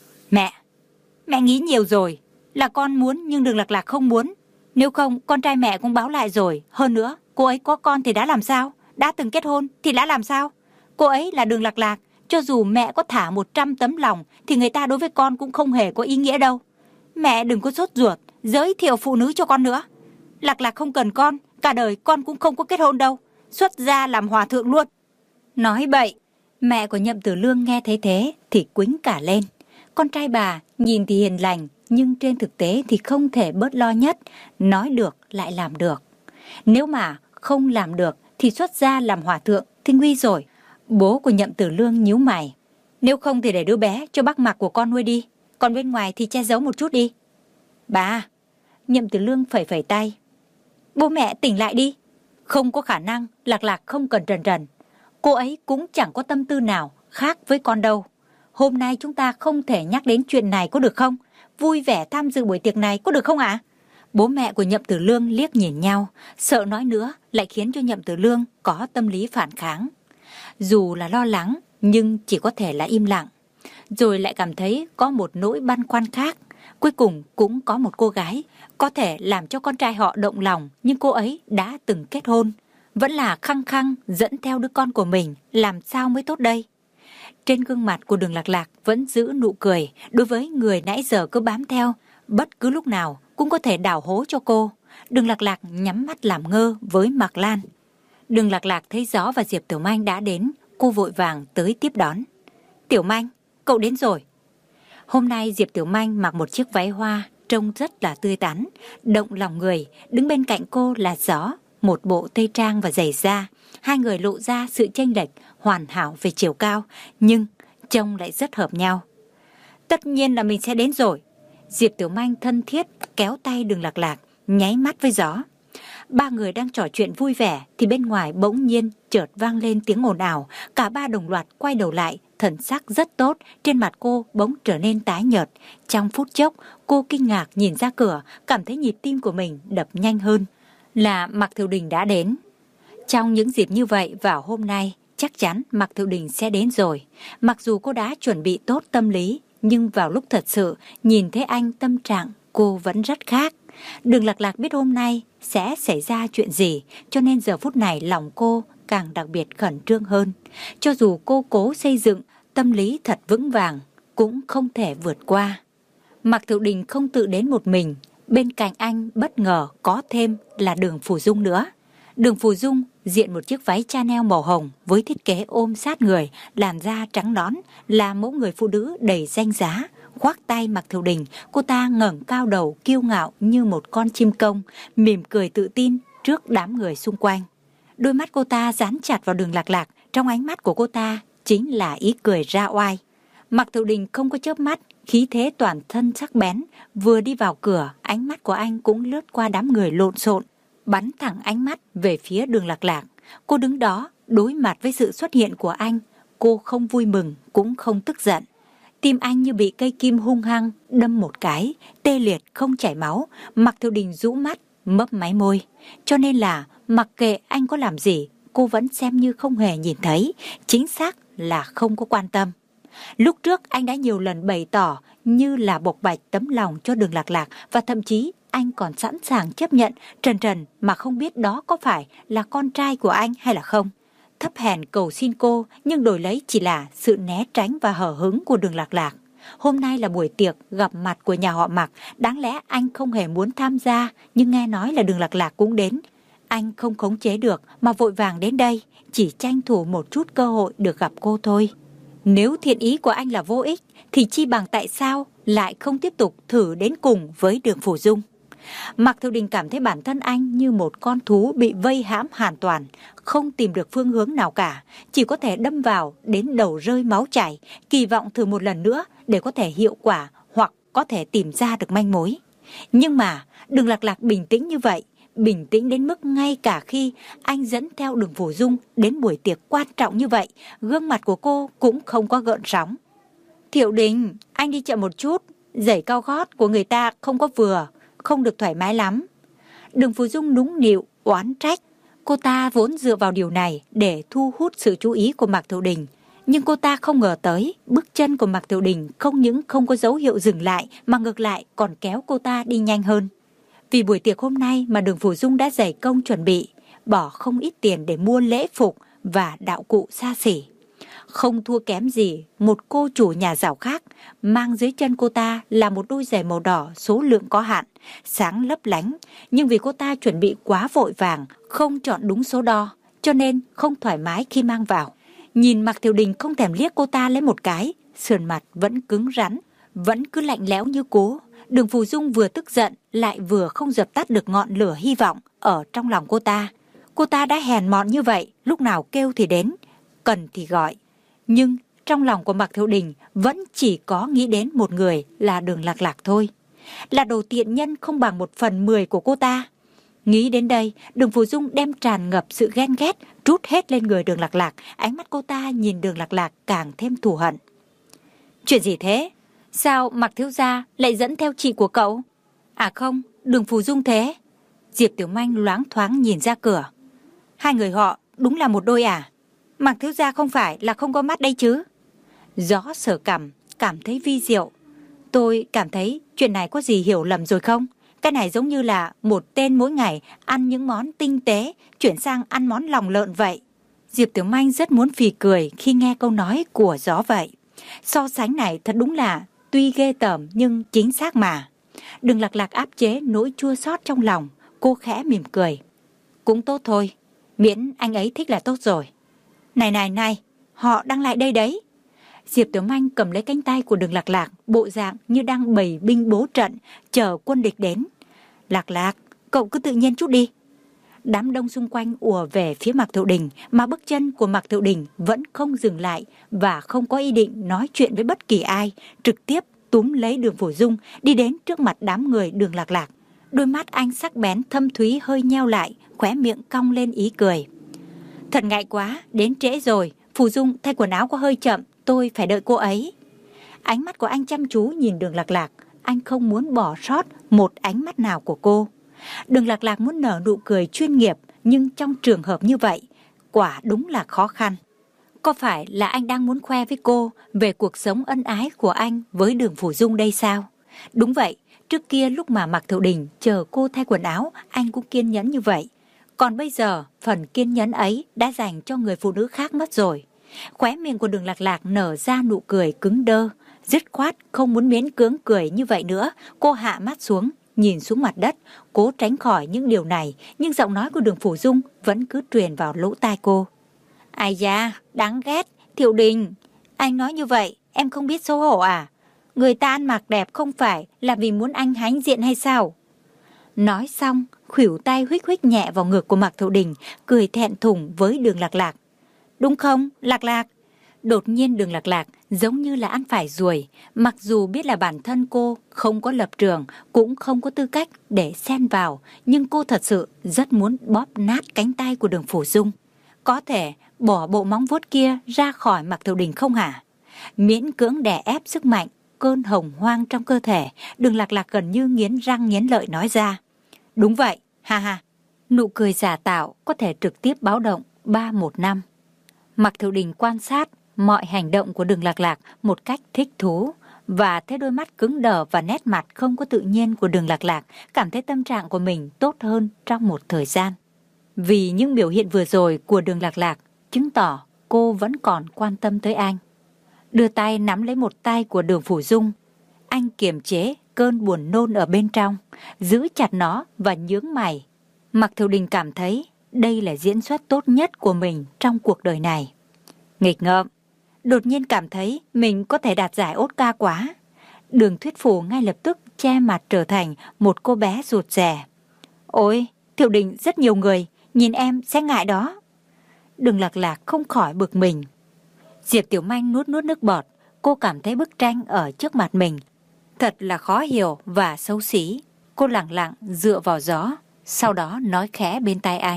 Mẹ nghĩ nhiều rồi. Là con muốn nhưng Đường Lạc Lạc không muốn. Nếu không con trai mẹ cũng báo lại rồi. Hơn nữa, cô ấy có con thì đã làm sao? Đã từng kết hôn thì đã làm sao? Cô ấy là Đường Lạc Lạc. Cho dù mẹ có thả 100 tấm lòng thì người ta đối với con cũng không hề có ý nghĩa đâu. Mẹ đừng có sốt ruột giới thiệu phụ nữ cho con nữa. Lạc Lạc không cần con, cả đời con cũng không có kết hôn đâu. Xuất gia làm hòa thượng luôn. Nói bậy. Mẹ của Nhậm Tử Lương nghe thấy thế thì quýnh cả lên. Con trai bà nhìn thì hiền lành, nhưng trên thực tế thì không thể bớt lo nhất. Nói được lại làm được. Nếu mà không làm được thì xuất gia làm hòa thượng thì nguy rồi. Bố của Nhậm Tử Lương nhíu mày. Nếu không thì để đứa bé cho bác Mạc của con nuôi đi. Còn bên ngoài thì che giấu một chút đi. Bà! Nhậm Tử Lương phẩy phẩy tay. Bố mẹ tỉnh lại đi. Không có khả năng Lạc Lạc không cần Trần Trần. Cô ấy cũng chẳng có tâm tư nào khác với con đâu. Hôm nay chúng ta không thể nhắc đến chuyện này có được không? Vui vẻ tham dự buổi tiệc này có được không ạ? Bố mẹ của Nhậm Tử Lương liếc nhìn nhau, sợ nói nữa lại khiến cho Nhậm Tử Lương có tâm lý phản kháng. Dù là lo lắng nhưng chỉ có thể là im lặng. Rồi lại cảm thấy có một nỗi băn khoăn khác. Cuối cùng cũng có một cô gái có thể làm cho con trai họ động lòng, nhưng cô ấy đã từng kết hôn. Vẫn là khăng khăng dẫn theo đứa con của mình, làm sao mới tốt đây? Trên gương mặt của Đường Lạc Lạc vẫn giữ nụ cười đối với người nãy giờ cứ bám theo, bất cứ lúc nào cũng có thể đào hố cho cô. Đường Lạc Lạc nhắm mắt làm ngơ với Mạc Lan. Đường Lạc Lạc thấy Gió và Diệp Tiểu Manh đã đến, cô vội vàng tới tiếp đón. Tiểu Manh, cậu đến rồi. Hôm nay Diệp Tiểu Manh mặc một chiếc váy hoa, trông rất là tươi tắn, động lòng người. Đứng bên cạnh cô là Gió, một bộ tây trang và giày da. Hai người lộ ra sự chênh lệch hoàn hảo về chiều cao, nhưng trông lại rất hợp nhau. Tất nhiên là mình sẽ đến rồi. Diệp Tiểu Manh thân thiết kéo tay Đường Lạc Lạc, nháy mắt với Gió. Ba người đang trò chuyện vui vẻ thì bên ngoài bỗng nhiên chợt vang lên tiếng ồn ào. Cả ba đồng loạt quay đầu lại, thần sắc rất tốt, trên mặt cô bỗng trở nên tái nhợt. Trong phút chốc, cô kinh ngạc nhìn ra cửa, cảm thấy nhịp tim của mình đập nhanh hơn. Là Mạc Thiều Đình đã đến. Trong những dịp như vậy vào hôm nay, chắc chắn Mạc Thiều Đình sẽ đến rồi. Mặc dù cô đã chuẩn bị tốt tâm lý, nhưng vào lúc thật sự nhìn thấy anh, tâm trạng cô vẫn rất khác. Đường Lạc Lạc biết hôm nay sẽ xảy ra chuyện gì, cho nên giờ phút này lòng cô càng đặc biệt khẩn trương hơn. Cho dù cô cố xây dựng tâm lý thật vững vàng, cũng không thể vượt qua. Mạc Thiệu Đình không tự đến một mình, bên cạnh anh bất ngờ có thêm là Đường Phù Dung nữa. Đường Phù Dung diện một chiếc váy Chanel màu hồng với thiết kế ôm sát người, làn da trắng nõn, là mẫu người phụ nữ đầy danh giá. Khoác tay Mạc Thiều Đình, cô ta ngẩng cao đầu kiêu ngạo như một con chim công, mỉm cười tự tin trước đám người xung quanh. Đôi mắt cô ta dán chặt vào Đường Lạc Lạc, trong ánh mắt của cô ta chính là ý cười ra oai. Mạc Thiều Đình không có chớp mắt, khí thế toàn thân sắc bén. Vừa đi vào cửa, ánh mắt của anh cũng lướt qua đám người lộn xộn, bắn thẳng ánh mắt về phía Đường Lạc Lạc. Cô đứng đó, đối mặt với sự xuất hiện của anh. Cô không vui mừng, cũng không tức giận. Tim anh như bị cây kim hung hăng đâm một cái, tê liệt không chảy máu. Mạc Thiệu Đình rũ mắt, mấp máy môi. Cho nên là mặc kệ anh có làm gì, cô vẫn xem như không hề nhìn thấy. Chính xác là không có quan tâm. Lúc trước anh đã nhiều lần bày tỏ như là bộc bạch tấm lòng cho Đường Lạc Lạc, và thậm chí anh còn sẵn sàng chấp nhận trần mà không biết đó có phải là con trai của anh hay là không. Thấp hèn cầu xin cô, nhưng đổi lấy chỉ là sự né tránh và hở hứng của Đường Lạc Lạc. Hôm nay là buổi tiệc gặp mặt của nhà họ Mạc, đáng lẽ anh không hề muốn tham gia, nhưng nghe nói là Đường Lạc Lạc cũng đến. Anh không khống chế được mà vội vàng đến đây, chỉ tranh thủ một chút cơ hội được gặp cô thôi. Nếu thiện ý của anh là vô ích, thì chi bằng tại sao lại không tiếp tục thử đến cùng với Đường Phủ Dung. Mạc Thiệu Đình cảm thấy bản thân anh như một con thú bị vây hãm hoàn toàn, không tìm được phương hướng nào cả, chỉ có thể đâm vào đến đầu rơi máu chảy, kỳ vọng thử một lần nữa để có thể hiệu quả hoặc có thể tìm ra được manh mối. Nhưng mà Đường Lạc Lạc bình tĩnh như vậy, bình tĩnh đến mức ngay cả khi anh dẫn theo Đường Phủ Dung đến buổi tiệc quan trọng như vậy, gương mặt của cô cũng không có gợn sóng. Thiệu Đình, anh đi chậm một chút, giày cao gót của người ta không có vừa, không được thoải mái lắm. Đường Phủ Dung nũng nịu, oán trách. Cô ta vốn dựa vào điều này để thu hút sự chú ý của Mạc Thiệu Đình. Nhưng cô ta không ngờ tới, bước chân của Mạc Thiệu Đình không những không có dấu hiệu dừng lại, mà ngược lại còn kéo cô ta đi nhanh hơn. Vì buổi tiệc hôm nay mà Đường Phủ Dung đã dày công chuẩn bị, bỏ không ít tiền để mua lễ phục và đạo cụ xa xỉ. Không thua kém gì một cô chủ nhà giàu khác, mang dưới chân cô ta là một đôi giày màu đỏ số lượng có hạn, sáng lấp lánh. Nhưng vì cô ta chuẩn bị quá vội vàng, không chọn đúng số đo, cho nên không thoải mái khi mang vào. Nhìn Mạc Thiệu Đình không thèm liếc cô ta lấy một cái, sườn mặt vẫn cứng rắn, vẫn cứ lạnh lẽo như cũ. Đường Phủ Dung vừa tức giận lại vừa không dập tắt được ngọn lửa hy vọng ở trong lòng cô ta. Cô ta đã hèn mọn như vậy, lúc nào kêu thì đến, cần thì gọi. Nhưng trong lòng của Mạc Thiệu Đình vẫn chỉ có nghĩ đến một người là Đường Lạc Lạc thôi. Là đồ tiện nhân không bằng 1/10 của cô ta. Nghĩ đến đây, Đường Phủ Dung đem tràn ngập sự ghen ghét trút hết lên người Đường Lạc Lạc. Ánh mắt cô ta nhìn Đường Lạc Lạc càng thêm thù hận. Chuyện gì thế? Sao Mạc thiếu gia lại dẫn theo chị của cậu? À không, Đường Phủ Dung thế. Diệp Tiểu Manh loáng thoáng nhìn ra cửa. Hai người họ đúng là một đôi à? Mạc thiếu gia không phải là không có mắt đây chứ? Gió Sở cảm thấy vi diệu. Tôi cảm thấy chuyện này có gì hiểu lầm rồi không? Cái này giống như là một tên mỗi ngày ăn những món tinh tế chuyển sang ăn món lòng lợn vậy. Diệp Tiểu Manh rất muốn phì cười khi nghe câu nói của Gió vậy. So sánh này thật đúng là tuy ghê tởm nhưng chính xác mà. Đường Lạc Lạc áp chế nỗi chua xót trong lòng, cô khẽ mỉm cười. Cũng tốt thôi, miễn anh ấy thích là tốt rồi. Này, họ đang lại đây đấy. Diệp Tiểu Manh cầm lấy cánh tay của Đường Lạc Lạc, bộ dạng như đang bày binh bố trận, chờ quân địch đến. Lạc Lạc, cậu cứ tự nhiên chút đi. Đám đông xung quanh ùa về phía Mạc Thiệu Đình, mà bước chân của Mạc Thiệu Đình vẫn không dừng lại và không có ý định nói chuyện với bất kỳ ai, trực tiếp túm lấy Đường Phủ Dung đi đến trước mặt đám người Đường Lạc Lạc. Đôi mắt anh sắc bén thâm thúy hơi nheo lại, khóe miệng cong lên ý cười. Thật ngại quá, đến trễ rồi, Phủ Dung thay quần áo có hơi chậm, tôi phải đợi cô ấy. Ánh mắt của anh chăm chú nhìn Đường Lạc Lạc, anh không muốn bỏ sót một ánh mắt nào của cô. Đường Lạc Lạc muốn nở nụ cười chuyên nghiệp, nhưng trong trường hợp như vậy, quả đúng là khó khăn. Có phải là anh đang muốn khoe với cô về cuộc sống ân ái của anh với Đường Phủ Dung đây sao? Đúng vậy, trước kia lúc mà Mạc Thiệu Đình chờ cô thay quần áo, anh cũng kiên nhẫn như vậy. Còn bây giờ, phần kiên nhẫn ấy đã dành cho người phụ nữ khác mất rồi. Khóe miệng của Đường Lạc Lạc nở ra nụ cười cứng đơ, dứt khoát không muốn miễn cưỡng cười như vậy nữa. Cô hạ mắt xuống, nhìn xuống mặt đất, cố tránh khỏi những điều này, nhưng giọng nói của Đường Phủ Dung vẫn cứ truyền vào lỗ tai cô. Ai da, đáng ghét, Thiệu Đình, anh nói như vậy, em không biết xấu hổ à? Người ta ăn mặc đẹp không phải là vì muốn anh hãnh diện hay sao? Nói xong, khuỷu tay huých huých nhẹ vào ngực của Mạc Thiệu Đình, cười thẹn thùng với Đường Lạc Lạc. Đúng không, Lạc Lạc? Đột nhiên Đường Lạc Lạc giống như là ăn phải ruồi, mặc dù biết là bản thân cô không có lập trường, cũng không có tư cách để xen vào, nhưng cô thật sự rất muốn bóp nát cánh tay của Đường Phủ Dung. Có thể bỏ bộ móng vuốt kia ra khỏi Mạc Thiệu Đình không hả? Miễn cưỡng đè ép sức mạnh, cơn hồng hoang trong cơ thể, Đường Lạc Lạc gần như nghiến răng nghiến lợi nói ra. Đúng vậy, ha ha. Nụ cười giả tạo có thể trực tiếp báo động 315. Mạc Thiệu Đình quan sát mọi hành động của Đường Lạc Lạc một cách thích thú, và thấy đôi mắt cứng đờ và nét mặt không có tự nhiên của Đường Lạc Lạc, cảm thấy tâm trạng của mình tốt hơn trong một thời gian. Vì những biểu hiện vừa rồi của Đường Lạc Lạc chứng tỏ cô vẫn còn quan tâm tới anh. Đưa tay nắm lấy một tay của Đường Phủ Dung, anh kiềm chế cơn buồn nôn ở bên trong, giữ chặt nó và nhướng mày. Mạc Thiệu Đình cảm thấy đây là diễn xuất tốt nhất của mình trong cuộc đời này. Nghịch ngợm, đột nhiên cảm thấy mình có thể đạt giải Oscar quá. Đường Thuyết Phủ ngay lập tức che mặt trở thành một cô bé rụt rè. Ôi, Thiệu Đình rất nhiều người, nhìn em sẽ ngại đó. Đường Lạc Lạc không khỏi bực mình. Diệp Tiểu Manh nuốt nước bọt, cô cảm thấy bức tranh ở trước mặt mình thật là khó hiểu và xấu xí. Cô lẳng lặng dựa vào gió, sau đó nói khẽ bên tai anh.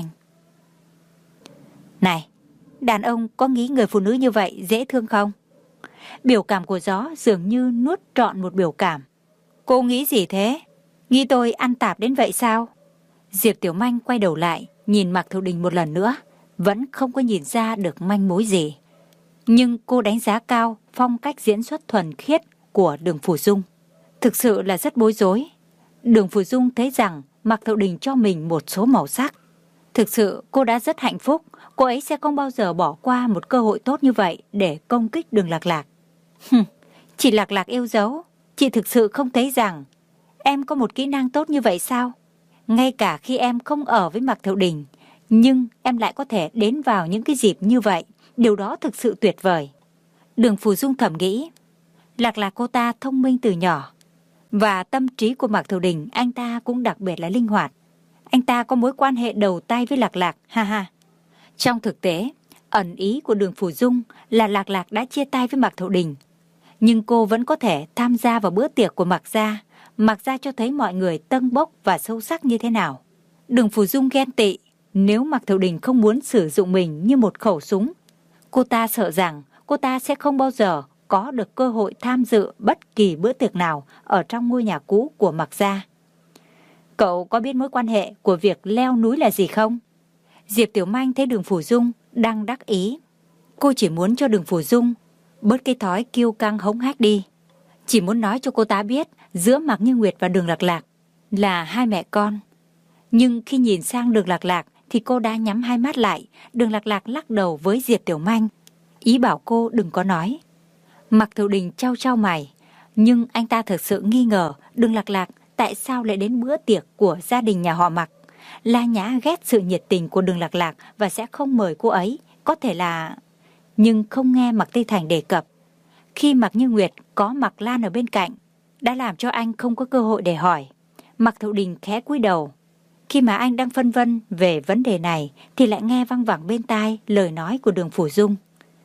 Này, đàn ông có nghĩ người phụ nữ như vậy dễ thương không? Biểu cảm của gió dường như nuốt trọn một biểu cảm. Cô nghĩ gì thế? Nghĩ tôi ăn tạp đến vậy sao? Diệp Tiểu Manh quay đầu lại, nhìn Mạc Thiệu Đình một lần nữa, vẫn không có nhìn ra được manh mối gì. Nhưng cô đánh giá cao phong cách diễn xuất thuần khiết của Đường Phủ Dung. Thực sự là rất bối rối. Đường Phủ Dung thấy rằng Mạc Thiệu Đình cho mình một số màu sắc. Thực sự cô đã rất hạnh phúc, cô ấy sẽ không bao giờ bỏ qua một cơ hội tốt như vậy để công kích Đường Lạc Lạc. Chị Lạc Lạc yêu dấu, chị thực sự không thấy rằng em có một kỹ năng tốt như vậy sao? Ngay cả khi em không ở với Mạc Thiệu Đình, nhưng em lại có thể đến vào những cái dịp như vậy, điều đó thực sự tuyệt vời. Đường Phủ Dung thầm nghĩ, Lạc Lạc cô ta thông minh từ nhỏ, và tâm trí của Mạc Thiệu Đình anh ta cũng đặc biệt là linh hoạt. Anh ta có mối quan hệ đầu tay với Lạc Lạc, ha ha. Trong thực tế, ẩn ý của Đường Phủ Dung là Lạc Lạc đã chia tay với Mạc Thiệu Đình, nhưng cô vẫn có thể tham gia vào bữa tiệc của Mạc gia. Mạc gia cho thấy mọi người tâng bốc và sâu sắc như thế nào. Đường Phủ Dung ghen tị, nếu Mạc Thiệu Đình không muốn sử dụng mình như một khẩu súng, cô ta sợ rằng cô ta sẽ không bao giờ có được cơ hội tham dự bất kỳ bữa tiệc nào ở trong ngôi nhà cũ của Mạc gia. Cậu có biết mối quan hệ của việc leo núi là gì không? Diệp Tiểu Manh thấy Đường Phủ Dung đang đắc ý. Cô chỉ muốn cho Đường Phủ Dung bớt cái thói kiêu căng hống hách đi. Chỉ muốn nói cho cô ta biết giữa Mạc Như Nguyệt và Đường Lạc Lạc là hai mẹ con. Nhưng khi nhìn sang Đường Lạc Lạc thì cô đã nhắm hai mắt lại. Đường Lạc Lạc lắc đầu với Diệp Tiểu Manh, ý bảo cô đừng có nói. Mạc Thiệu Đình chau chau mày, nhưng anh ta thực sự nghi ngờ Đường Lạc Lạc tại sao lại đến bữa tiệc của gia đình nhà họ Mạc. La Nhã ghét sự nhiệt tình của Đường Lạc Lạc và sẽ không mời cô ấy, có thể là... Nhưng không nghe Mạc Tây Thành đề cập. Khi Mạc Như Nguyệt có Mạc Lan ở bên cạnh, đã làm cho anh không có cơ hội để hỏi. Mạc Thiệu Đình khẽ cúi đầu. Khi mà anh đang phân vân về vấn đề này thì lại nghe văng vẳng bên tai lời nói của Đường Phủ Dung.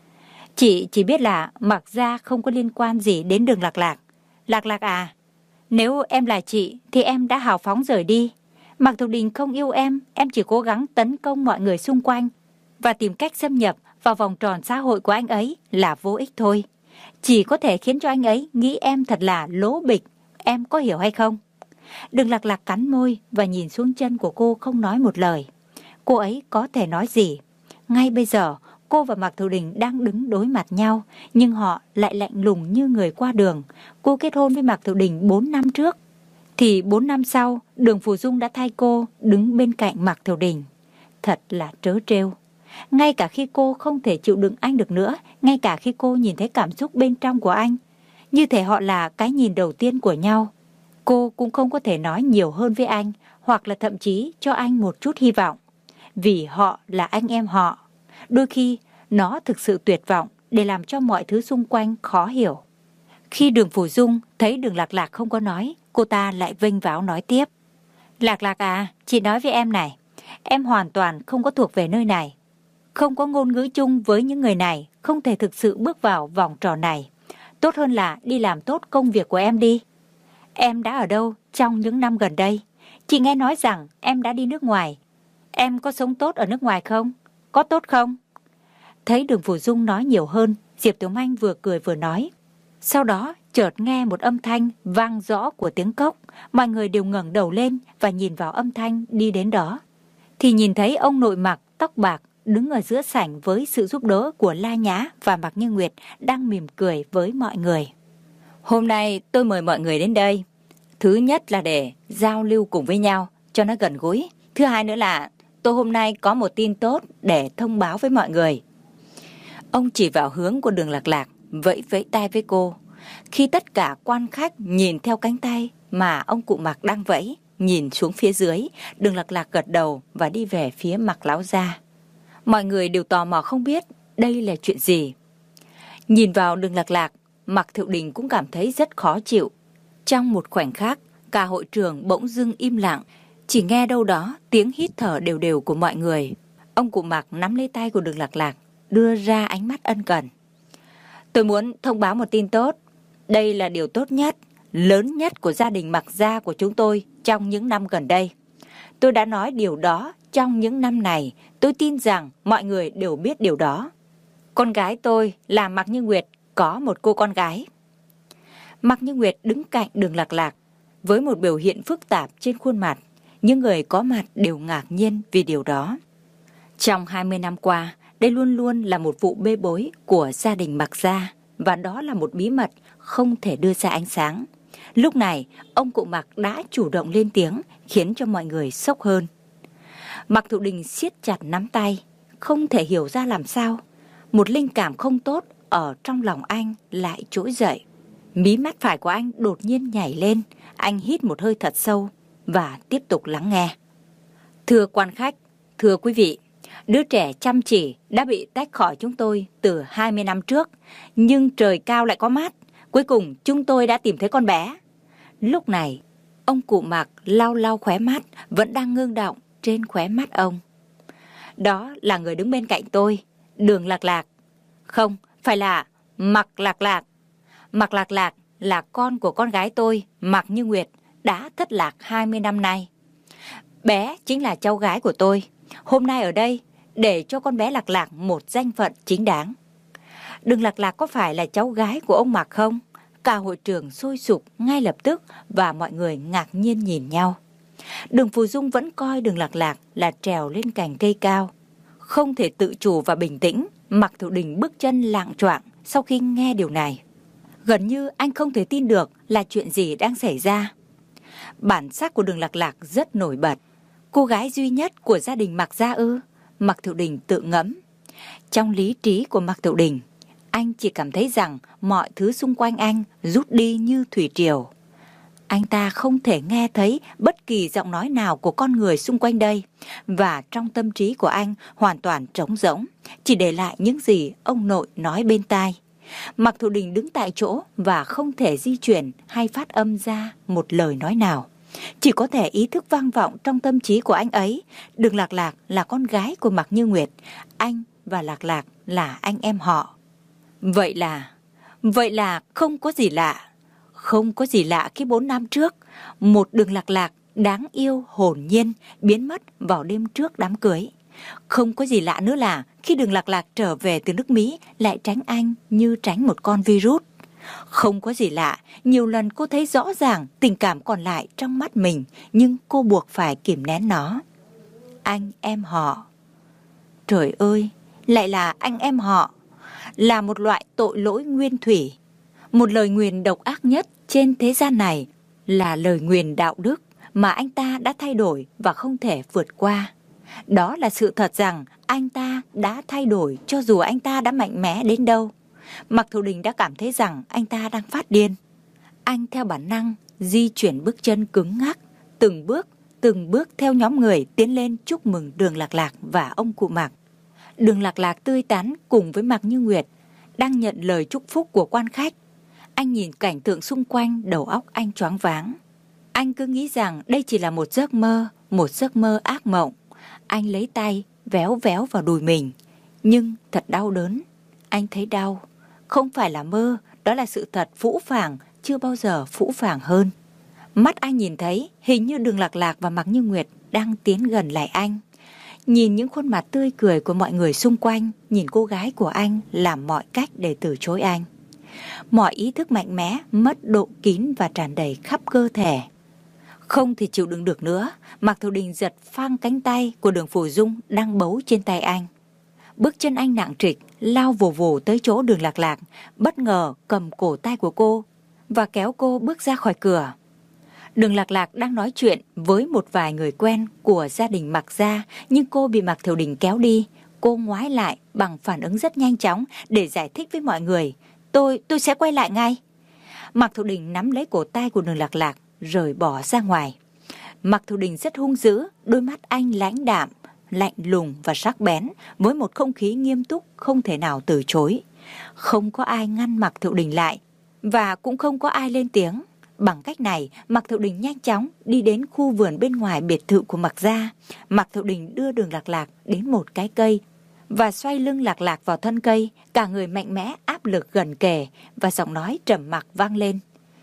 Chị chỉ biết là Mạc gia không có liên quan gì đến Đường Lạc Lạc. Lạc Lạc à, nếu em là chị thì em đã hào phóng rời đi. Mạc Thiệu Đình không yêu em chỉ cố gắng tấn công mọi người xung quanh và tìm cách xâm nhập vào vòng tròn xã hội của anh ấy là vô ích thôi. Chỉ có thể khiến cho anh ấy nghĩ em thật là lố bịch, em có hiểu hay không? Đường Lạc Lạc cắn môi và nhìn xuống chân của cô không nói một lời. Cô ấy có thể nói gì? Ngay bây giờ, cô và Mạc Thiệu Đình đang đứng đối mặt nhau, nhưng họ lại lạnh lùng như người qua đường. Cô kết hôn với Mạc Thiệu Đình 4 năm trước, thì 4 năm sau, Đường Phủ Dung đã thay cô đứng bên cạnh Mạc Thiệu Đình. Thật là trớ trêu. Ngay cả khi cô không thể chịu đựng anh được nữa, ngay cả khi cô nhìn thấy cảm xúc bên trong của anh, như thể họ là cái nhìn đầu tiên của nhau, cô cũng không có thể nói nhiều hơn với anh, hoặc là thậm chí cho anh một chút hy vọng. Vì họ là anh em họ. Đôi khi, nó thực sự tuyệt vọng để làm cho mọi thứ xung quanh khó hiểu. Khi Đường Phủ Dung thấy Đường Lạc Lạc không có nói, cô ta lại vênh váo nói tiếp. Lạc Lạc à, chị nói với em này, em hoàn toàn không có thuộc về nơi này. Không có ngôn ngữ chung với những người này, không thể thực sự bước vào vòng tròn này. Tốt hơn là đi làm tốt công việc của em đi. Em đã ở đâu trong những năm gần đây? Chị nghe nói rằng em đã đi nước ngoài. Em có sống tốt ở nước ngoài không? Có tốt không? Thấy Đường Phù Dung nói nhiều hơn, Diệp Tiểu Manh vừa cười vừa nói. Sau đó chợt nghe một âm thanh vang rõ của tiếng cốc. Mọi người đều ngẩng đầu lên và nhìn vào âm thanh đi đến đó. Thì nhìn thấy ông nội Mạc tóc bạc đứng ở giữa sảnh với sự giúp đỡ của La Nhã và Mạc Như Nguyệt đang mỉm cười với mọi người. Hôm nay tôi mời mọi người đến đây. Thứ nhất là để giao lưu cùng với nhau cho nó gần gũi. Thứ hai nữa là tôi hôm nay có một tin tốt để thông báo với mọi người. Ông chỉ vào hướng của Đường Lạc Lạc, vẫy vẫy tay với cô. Khi tất cả quan khách nhìn theo cánh tay mà ông cụ Mạc đang vẫy, nhìn xuống phía dưới, Đường Lạc Lạc gật đầu và đi về phía Mạc lão gia. Mọi người đều tò mò không biết đây là chuyện gì. Nhìn vào Đường Lạc Lạc, Mạc Thiệu Đình cũng cảm thấy rất khó chịu. Trong một khoảnh khắc, cả hội trường bỗng dưng im lặng, chỉ nghe đâu đó tiếng hít thở đều đều của mọi người. Ông cụ Mạc nắm lấy tay của Đường Lạc Lạc, đưa ra ánh mắt ân cần. Tôi muốn thông báo một tin tốt. Đây là điều tốt nhất, lớn nhất của gia đình Mạc gia của chúng tôi trong những năm gần đây. Tôi đã nói điều đó trong những năm này, tôi tin rằng mọi người đều biết điều đó. Con gái tôi là Mạc Như Nguyệt có một cô con gái. Mạc Như Nguyệt đứng cạnh Đường Lạc Lạc với một biểu hiện phức tạp trên khuôn mặt. Những người có mặt đều ngạc nhiên vì điều đó. Trong 20 năm qua, đây luôn luôn là một vụ bê bối của gia đình Mạc gia, và đó là một bí mật không thể đưa ra ánh sáng. Lúc này, ông cụ Mạc đã chủ động lên tiếng, khiến cho mọi người sốc hơn. Mạc Thụ Đình siết chặt nắm tay, không thể hiểu ra làm sao. Một linh cảm không tốt ở trong lòng anh lại trỗi dậy. Mí mắt phải của anh đột nhiên nhảy lên, anh hít một hơi thật sâu và tiếp tục lắng nghe. Thưa quan khách, thưa quý vị, đứa trẻ chăm chỉ đã bị tách khỏi chúng tôi từ 20 năm trước, nhưng trời cao lại có mát, cuối cùng chúng tôi đã tìm thấy con bé. Lúc này, ông cụ Mạc lau lau khóe mắt vẫn đang ngưng đọng trên khóe mắt ông. Đó là người đứng bên cạnh tôi, Đường Lạc Lạc. Không, phải là Mạc Lạc Lạc. Mạc Lạc Lạc là con của con gái tôi, Mạc Như Nguyệt, đã thất lạc 20 năm nay. Bé chính là cháu gái của tôi. Hôm nay ở đây, để cho con bé Lạc Lạc một danh phận chính đáng. Đường Lạc Lạc có phải là cháu gái của ông Mạc không? Cả hội trường sôi sục ngay lập tức và mọi người ngạc nhiên nhìn nhau. Đường Phù Dung vẫn coi Đường Lạc Lạc là trèo lên cành cây cao. Không thể tự chủ và bình tĩnh, Mạc Thụ Đình bước chân lạng choạng sau khi nghe điều này. Gần như anh không thể tin được là chuyện gì đang xảy ra. Bản sắc của Đường Lạc Lạc rất nổi bật. Cô gái duy nhất của gia đình Mạc gia ư? Mạc Thụ Đình tự ngẫm. Trong lý trí của Mạc Thụ Đình, anh chỉ cảm thấy rằng mọi thứ xung quanh anh rút đi như thủy triều. Anh ta không thể nghe thấy bất kỳ giọng nói nào của con người xung quanh đây, và trong tâm trí của anh hoàn toàn trống rỗng, chỉ để lại những gì ông nội nói bên tai. Mạc Thụ Đình đứng tại chỗ và không thể di chuyển hay phát âm ra một lời nói nào. Chỉ có thể ý thức vang vọng trong tâm trí của anh ấy, Đường Lạc Lạc là con gái của Mạc Như Nguyệt, anh và Lạc Lạc là anh em họ. Vậy là không có gì lạ. Không có gì lạ khi 4 năm trước, một Đường Lạc Lạc đáng yêu hồn nhiên biến mất vào đêm trước đám cưới. Không có gì lạ nữa là khi Đường Lạc Lạc trở về từ nước Mỹ lại tránh anh như tránh một con virus. Không có gì lạ, nhiều lần cô thấy rõ ràng tình cảm còn lại trong mắt mình, nhưng cô buộc phải kìm nén nó. Anh em họ. Trời ơi, lại là anh em họ. Là một loại tội lỗi nguyên thủy. Một lời nguyền độc ác nhất trên thế gian này là lời nguyền đạo đức mà anh ta đã thay đổi và không thể vượt qua. Đó là sự thật rằng anh ta đã thay đổi cho dù anh ta đã mạnh mẽ đến đâu. Mạc Thụ Đình đã cảm thấy rằng anh ta đang phát điên. Anh theo bản năng di chuyển bước chân cứng ngắc, từng bước theo nhóm người tiến lên chúc mừng Đường Lạc Lạc và ông cụ Mạc. Đường Lạc Lạc tươi tắn cùng với Mạc Như Nguyệt đang nhận lời chúc phúc của quan khách. Anh nhìn cảnh tượng xung quanh, đầu óc anh choáng váng. Anh cứ nghĩ rằng đây chỉ là một giấc mơ ác mộng. Anh lấy tay véo véo vào đùi mình, Nhưng thật đau đớn. Anh thấy đau. Không phải là mơ, đó là sự thật phũ phàng, chưa bao giờ phũ phàng hơn. Mắt anh nhìn thấy hình như Đường Lạc Lạc và Mạc Như Nguyệt đang tiến gần lại anh. Nhìn những khuôn mặt tươi cười của mọi người xung quanh, nhìn cô gái của anh làm mọi cách để từ chối anh. Mọi ý thức mạnh mẽ, mất độ kín và tràn đầy khắp cơ thể. Không thì chịu đựng được nữa, Mạc Thiệu Đình giật phăng cánh tay của Đường Phù Dung đang bấu trên tay anh. Bước chân anh nặng trịch, lao vù vù tới chỗ Đường Lạc Lạc, bất ngờ cầm cổ tay của cô và kéo cô bước ra khỏi cửa. Đường Lạc Lạc đang nói chuyện với một vài người quen của gia đình Mạc gia, nhưng cô bị Mạc Thiệu Đình kéo đi. Cô ngoái lại bằng phản ứng rất nhanh chóng để giải thích với mọi người. Tôi sẽ quay lại ngay. Mạc Thiệu Đình nắm lấy cổ tay của Đường Lạc Lạc rồi bỏ ra ngoài. Mạc Thiệu Đình rất hung dữ, đôi mắt anh lãnh đạm, lạnh lùng và sắc bén, với một không khí nghiêm túc không thể nào từ chối. Không có ai ngăn Mạc Thiệu Đình lại và cũng không có ai lên tiếng. Bằng cách này, Mạc Thiệu Đình nhanh chóng đi đến khu vườn bên ngoài biệt thự của Mạc gia. Mạc Thiệu Đình đưa Đường Lạc Lạc đến một cái cây và xoay lưng Lạc Lạc vào thân cây, cả người mạnh mẽ áp lực gần kề và giọng nói trầm mặc vang lên.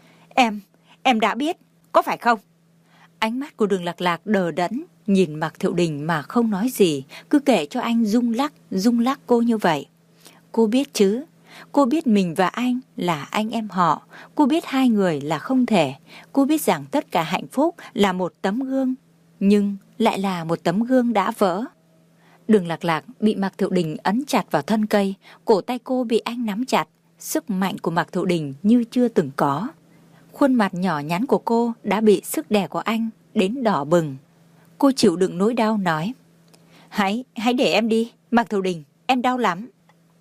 Em đã biết, có phải không? Ánh mắt của Đường Lạc Lạc đờ đẫn, nhìn Mạc Thiệu Đình mà không nói gì, cứ kệ cho anh rung lắc cô như vậy. Cô biết chứ, cô biết mình và anh là anh em họ, cô biết hai người là không thể, cô biết rằng tất cả hạnh phúc là một tấm gương, nhưng lại là một tấm gương đã vỡ. Đường Lạc Lạc bị Mạc Thiệu Đình ấn chặt vào thân cây, cổ tay cô bị anh nắm chặt, sức mạnh của Mạc Thiệu Đình như chưa từng có. Khuôn mặt nhỏ nhắn của cô đã bị sức đè của anh đến đỏ bừng. Cô chịu đựng nỗi đau nói, Hãy để em đi, Mạc Thiệu Đình, em đau lắm.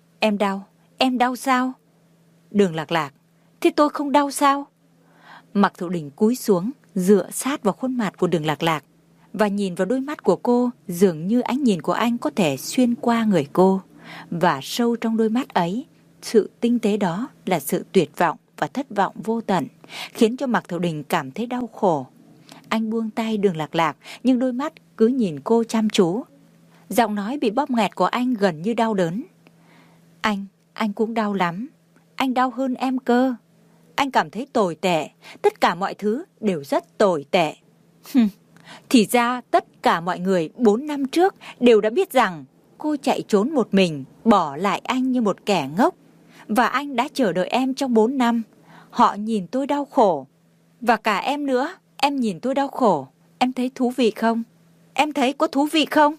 Em đau sao? Đường Lạc Lạc, thế tôi không đau sao? Mạc Thiệu Đình cúi xuống, dựa sát vào khuôn mặt của Đường Lạc Lạc và nhìn vào đôi mắt của cô, dường như ánh nhìn của anh có thể xuyên qua người cô. Và sâu trong đôi mắt ấy, sự tinh tế đó là sự tuyệt vọng và thất vọng vô tận, khiến cho Mạc Thiệu Đình cảm thấy đau khổ. Anh buông tay Đường Lạc Lạc, nhưng đôi mắt cứ nhìn cô chăm chú. Giọng nói bị bóp nghẹt của anh gần như đau đớn. Anh cũng đau lắm. Anh đau hơn em cơ. Anh cảm thấy tồi tệ. Tất cả mọi thứ đều rất tồi tệ. Thì ra tất cả mọi người 4 năm trước đều đã biết rằng cô chạy trốn một mình, bỏ lại anh như một kẻ ngốc. Và anh đã chờ đợi em trong 4 năm. Họ nhìn tôi đau khổ. Và cả em nữa, em nhìn tôi đau khổ. Em thấy thú vị không? Em thấy có thú vị không?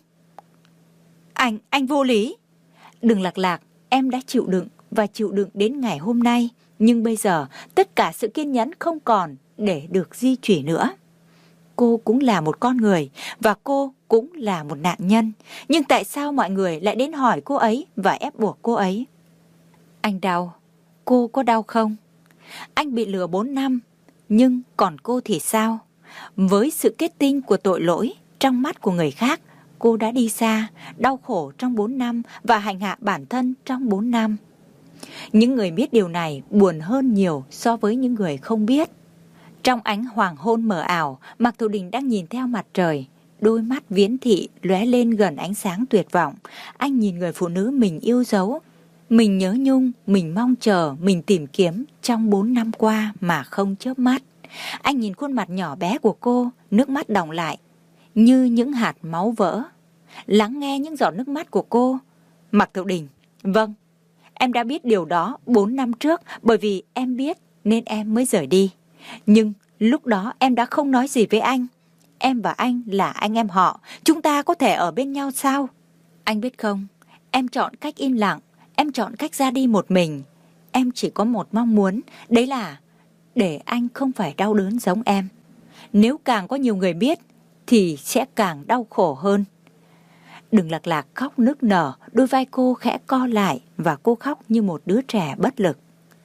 Anh vô lý. Đường Lạc Lạc, em đã chịu đựng và chịu đựng đến ngày hôm nay. Nhưng bây giờ tất cả sự kiên nhẫn không còn để được duy trì nữa. Cô cũng là một con người và cô cũng là một nạn nhân. Nhưng tại sao mọi người lại đến hỏi cô ấy và ép buộc cô ấy? Anh đau. Cô có đau không? Anh bị lừa 4 năm. Nhưng còn cô thì sao? Với sự kết tinh của tội lỗi trong mắt của người khác, cô đã đi xa, đau khổ trong 4 năm và hành hạ bản thân trong 4 năm. Những người biết điều này buồn hơn nhiều so với những người không biết. Trong ánh hoàng hôn mờ ảo, Mạc Thiệu Đình đang nhìn theo mặt trời. Đôi mắt viễn thị lóe lên gần ánh sáng tuyệt vọng. Anh nhìn người phụ nữ mình yêu dấu, mình nhớ nhung, mình mong chờ, mình tìm kiếm trong 4 năm qua mà không chớp mắt. Anh nhìn khuôn mặt nhỏ bé của cô, nước mắt đọng lại như những hạt máu vỡ. Lắng nghe những giọt nước mắt của cô. Mạc Thiệu Đình, vâng, em đã biết điều đó 4 năm trước, bởi vì em biết nên em mới rời đi. Nhưng lúc đó em đã không nói gì với anh. Em và anh là anh em họ, chúng ta có thể ở bên nhau sao? Anh biết không, em chọn cách im lặng, em chọn cách ra đi một mình. Em chỉ có một mong muốn, đấy là để anh không phải đau đớn giống em. Nếu càng có nhiều người biết thì sẽ càng đau khổ hơn. Đường Lạc Lạc khóc nức nở, đôi vai cô khẽ co lại và cô khóc như một đứa trẻ bất lực.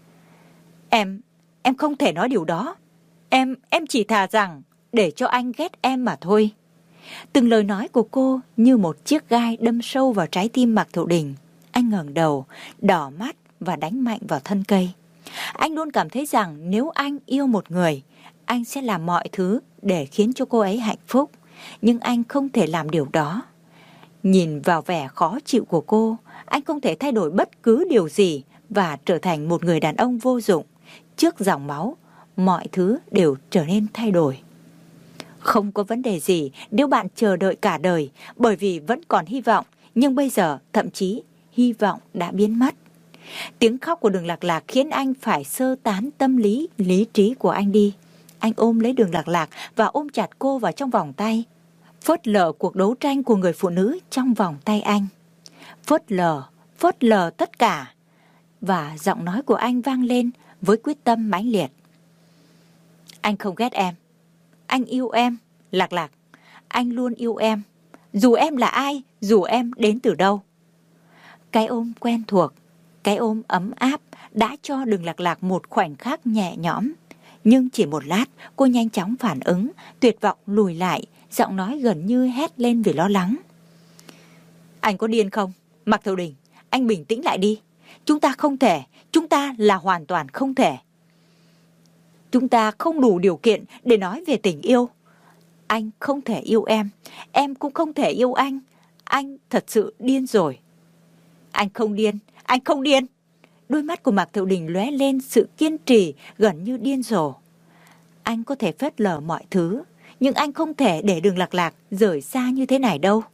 Em không thể nói điều đó. Em chỉ thà rằng để cho anh ghét em mà thôi. Từng lời nói của cô như một chiếc gai đâm sâu vào trái tim Mạc Thiệu Đình. Anh ngẩng đầu, đỏ mắt và đánh mạnh vào thân cây. Anh luôn cảm thấy rằng nếu anh yêu một người, anh sẽ làm mọi thứ để khiến cho cô ấy hạnh phúc. Nhưng anh không thể làm điều đó. Nhìn vào vẻ khó chịu của cô, anh không thể thay đổi bất cứ điều gì và trở thành một người đàn ông vô dụng. Trước dòng máu, mọi thứ đều trở nên thay đổi. Không có vấn đề gì nếu bạn chờ đợi cả đời, bởi vì vẫn còn hy vọng, nhưng bây giờ thậm chí hy vọng đã biến mất. Tiếng khóc của Đường Lạc Lạc khiến anh phải sơ tán tâm lý, lý trí của anh đi. Anh ôm lấy Đường Lạc Lạc và ôm chặt cô vào trong vòng tay, phớt lờ cuộc đấu tranh của người phụ nữ trong vòng tay anh. Phớt lờ tất cả. Và giọng nói của anh vang lên với quyết tâm mãnh liệt. Anh không ghét em. Anh yêu em, Lạc Lạc. Anh luôn yêu em. Dù em là ai, dù em đến từ đâu. Cái ôm quen thuộc, cái ôm ấm áp đã cho Đường Lạc Lạc một khoảnh khắc nhẹ nhõm. Nhưng chỉ một lát, cô nhanh chóng phản ứng, tuyệt vọng lùi lại, giọng nói gần như hét lên vì lo lắng. Anh có điên không? Mạc Thiệu Đình, anh bình tĩnh lại đi. Chúng ta là hoàn toàn không thể. Chúng ta không đủ điều kiện để nói về tình yêu. Anh không thể yêu em cũng không thể yêu anh. Anh thật sự điên rồi. Anh không điên. Đôi mắt của Mạc Thiệu Đình lóe lên sự kiên trì gần như điên rồ. Anh có thể phớt lờ mọi thứ, nhưng anh không thể để Đường Lạc Lạc rời xa như thế này đâu.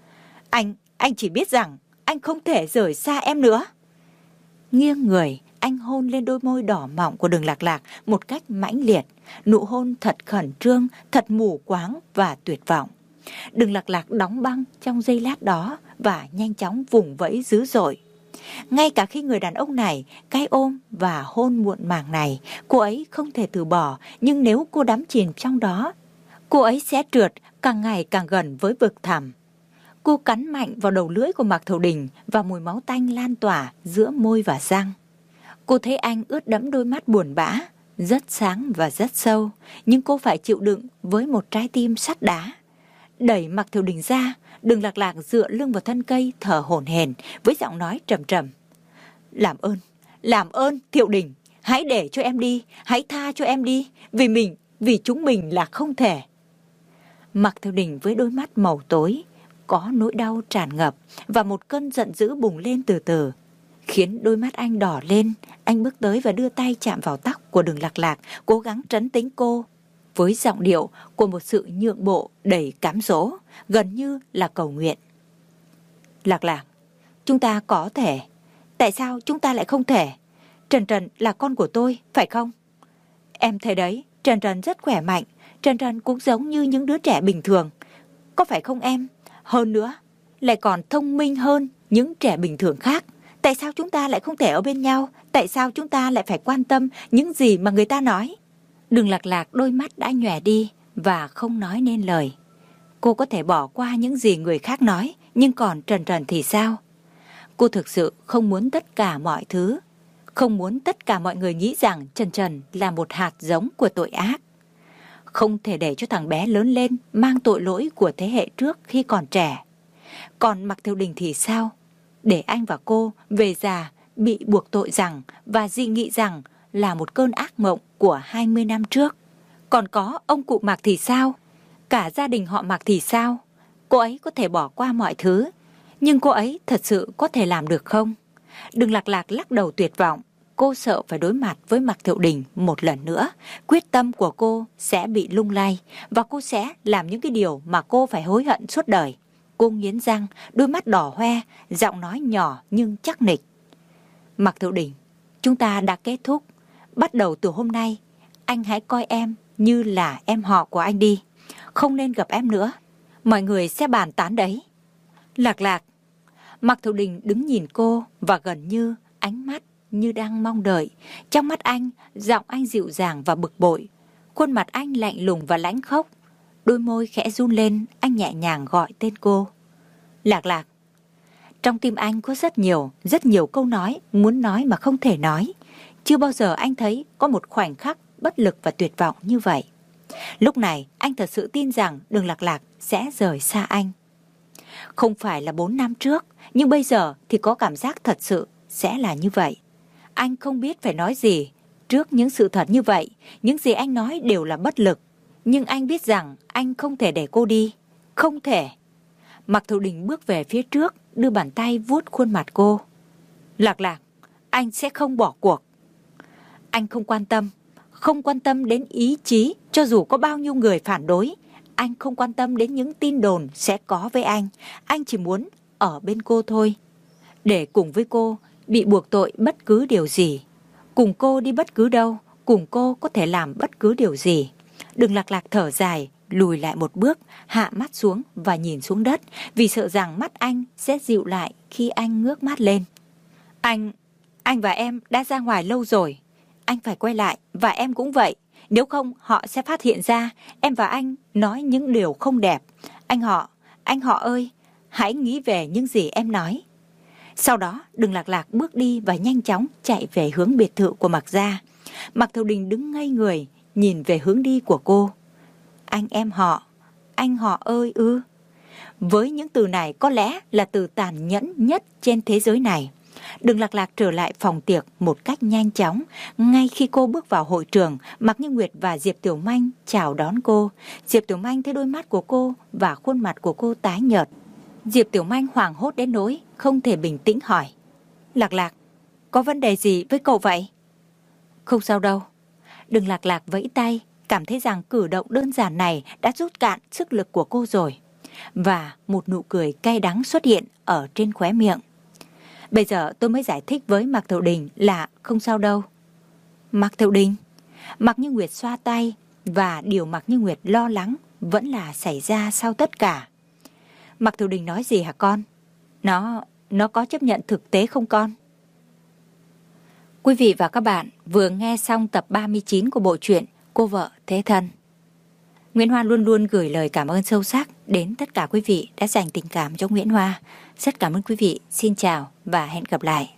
Anh chỉ biết rằng anh không thể rời xa em nữa. Nghiêng người, anh hôn lên đôi môi đỏ mọng của Đường Lạc Lạc một cách mãnh liệt, nụ hôn thật khẩn trương, thật mù quáng và tuyệt vọng. Đường Lạc Lạc đóng băng trong giây lát đó và nhanh chóng vùng vẫy dữ dội. Ngay cả khi người đàn ông này, cái ôm và hôn muộn màng này, cô ấy không thể từ bỏ, nhưng nếu cô đắm chìm trong đó, cô ấy sẽ trượt càng ngày càng gần với vực thẳm. Cô cắn mạnh vào đầu lưỡi của Mạc Thiệu Đình và mùi máu tanh lan tỏa giữa môi và răng. Cô thấy anh ướt đẫm đôi mắt buồn bã, rất sáng và rất sâu, nhưng cô phải chịu đựng với một trái tim sắt đá. Đẩy Mạc Thiệu Đình ra, Đường Lạc Lạc dựa lưng vào thân cây thở hổn hển với giọng nói trầm trầm. Làm ơn Thiệu Đình, hãy để cho em đi, hãy tha cho em đi, vì chúng mình là không thể. Mạc Thiệu Đình với đôi mắt màu tối, có nỗi đau tràn ngập và một cơn giận dữ bùng lên từ từ, khiến đôi mắt anh đỏ lên. Anh bước tới và đưa tay chạm vào tóc của Đường Lạc Lạc, cố gắng trấn tĩnh cô, với giọng điệu của một sự nhượng bộ đầy cám dỗ, gần như là cầu nguyện. Lạc Lạc, chúng ta có thể. Tại sao chúng ta lại không thể? Trần Trần là con của tôi, phải không? Em thấy đấy, Trần Trần rất khỏe mạnh. Trần Trần cũng giống như những đứa trẻ bình thường. Có phải không em? Hơn nữa, lại còn thông minh hơn những trẻ bình thường khác. Tại sao chúng ta lại không thể ở bên nhau? Tại sao chúng ta lại phải quan tâm những gì mà người ta nói? Đường Lạc Lạc đôi mắt đã nhòe đi và không nói nên lời. Cô có thể bỏ qua những gì người khác nói, nhưng còn Trần Trần thì sao? Cô thực sự không muốn tất cả mọi thứ, không muốn tất cả mọi người nghĩ rằng Trần Trần là một hạt giống của tội ác. Không thể để cho thằng bé lớn lên mang tội lỗi của thế hệ trước khi còn trẻ. Còn Mạc Thiệu Đình thì sao? Để anh và cô về già bị buộc tội rằng và dị nghị rằng là một cơn ác mộng của 20 năm trước. Còn có ông cụ Mạc thì sao? Cả gia đình họ Mạc thì sao? Cô ấy có thể bỏ qua mọi thứ, nhưng cô ấy thật sự có thể làm được không? Đường Lạc Lạc lắc đầu tuyệt vọng. Cô sợ phải đối mặt với Mạc Thiệu Đình một lần nữa. Quyết tâm của cô sẽ bị lung lay và cô sẽ làm những cái điều mà cô phải hối hận suốt đời. Cô nghiến răng, đôi mắt đỏ hoe, giọng nói nhỏ nhưng chắc nịch. Mạc Thiệu Đình, chúng ta đã kết thúc. Bắt đầu từ hôm nay, anh hãy coi em như là em họ của anh đi. Không nên gặp em nữa. Mọi người sẽ bàn tán đấy. Lạc Lạc. Mạc Thiệu Đình đứng nhìn cô và gần như ánh mắt như đang mong đợi. Trong mắt anh, giọng anh dịu dàng và bực bội. Khuôn mặt anh lạnh lùng và lãnh khốc. Đôi môi khẽ run lên, anh nhẹ nhàng gọi tên cô. Lạc Lạc. Trong tim anh có rất nhiều câu nói muốn nói mà không thể nói. Chưa bao giờ anh thấy có một khoảnh khắc bất lực và tuyệt vọng như vậy. Lúc này anh thật sự tin rằng Đường Lạc Lạc sẽ rời xa anh. Không phải là 4 năm trước, nhưng bây giờ thì có cảm giác thật sự sẽ là như vậy. Anh không biết phải nói gì trước những sự thật như vậy. Những gì anh nói đều là bất lực. Nhưng anh biết rằng anh không thể để cô đi. Không thể. Mạc Thiệu Đình bước về phía trước, đưa bàn tay vuốt khuôn mặt cô. Lạc Lạc, anh sẽ không bỏ cuộc. Anh không quan tâm đến ý chí, cho dù có bao nhiêu người phản đối. Anh không quan tâm đến những tin đồn sẽ có với anh. Anh chỉ muốn ở bên cô thôi. Để cùng với cô bị buộc tội bất cứ điều gì. Cùng cô đi bất cứ đâu, cùng cô có thể làm bất cứ điều gì. Đường Lạc Lạc thở dài, lùi lại một bước, hạ mắt xuống và nhìn xuống đất, vì sợ rằng mắt anh sẽ dịu lại khi anh ngước mắt lên. Anh và em đã ra ngoài lâu rồi. Anh phải quay lại, và em cũng vậy. Nếu không, họ sẽ phát hiện ra em và anh nói những điều không đẹp. Anh họ ơi, hãy nghĩ về những gì em nói. Sau đó, Đường Lạc Lạc bước đi và nhanh chóng chạy về hướng biệt thự của Mạc gia. Mạc Thiệu Đình đứng ngây người, nhìn về hướng đi của cô. Anh họ ơi ư. Với những từ này có lẽ là từ tàn nhẫn nhất trên thế giới này. Đường Lạc Lạc trở lại phòng tiệc một cách nhanh chóng. Ngay khi cô bước vào hội trường, Mạc Như Nguyệt và Diệp Tiểu Manh chào đón cô. Diệp Tiểu Manh thấy đôi mắt của cô và khuôn mặt của cô tái nhợt. Diệp Tiểu Manh hoảng hốt đến nỗi không thể bình tĩnh hỏi. Lạc Lạc, có vấn đề gì với cậu vậy? Không sao đâu. Đường Lạc Lạc vẫy tay, cảm thấy rằng cử động đơn giản này đã rút cạn sức lực của cô rồi. Và một nụ cười cay đắng xuất hiện ở trên khóe miệng. Bây giờ tôi mới giải thích với Mạc Thiệu Đình là không sao đâu. Mạc Thiệu Đình? Mạc Như Nguyệt xoa tay, và điều Mạc Như Nguyệt lo lắng vẫn là xảy ra sau tất cả. Mạc Thiệu Đình nói gì hả con? Nó có chấp nhận thực tế không con? Quý vị và các bạn vừa nghe xong tập 39 của bộ truyện Cô Vợ Thế Thân. Nguyễn Hoa luôn luôn gửi lời cảm ơn sâu sắc đến tất cả quý vị đã dành tình cảm cho Nguyễn Hoa. Rất cảm ơn quý vị. Xin chào và hẹn gặp lại.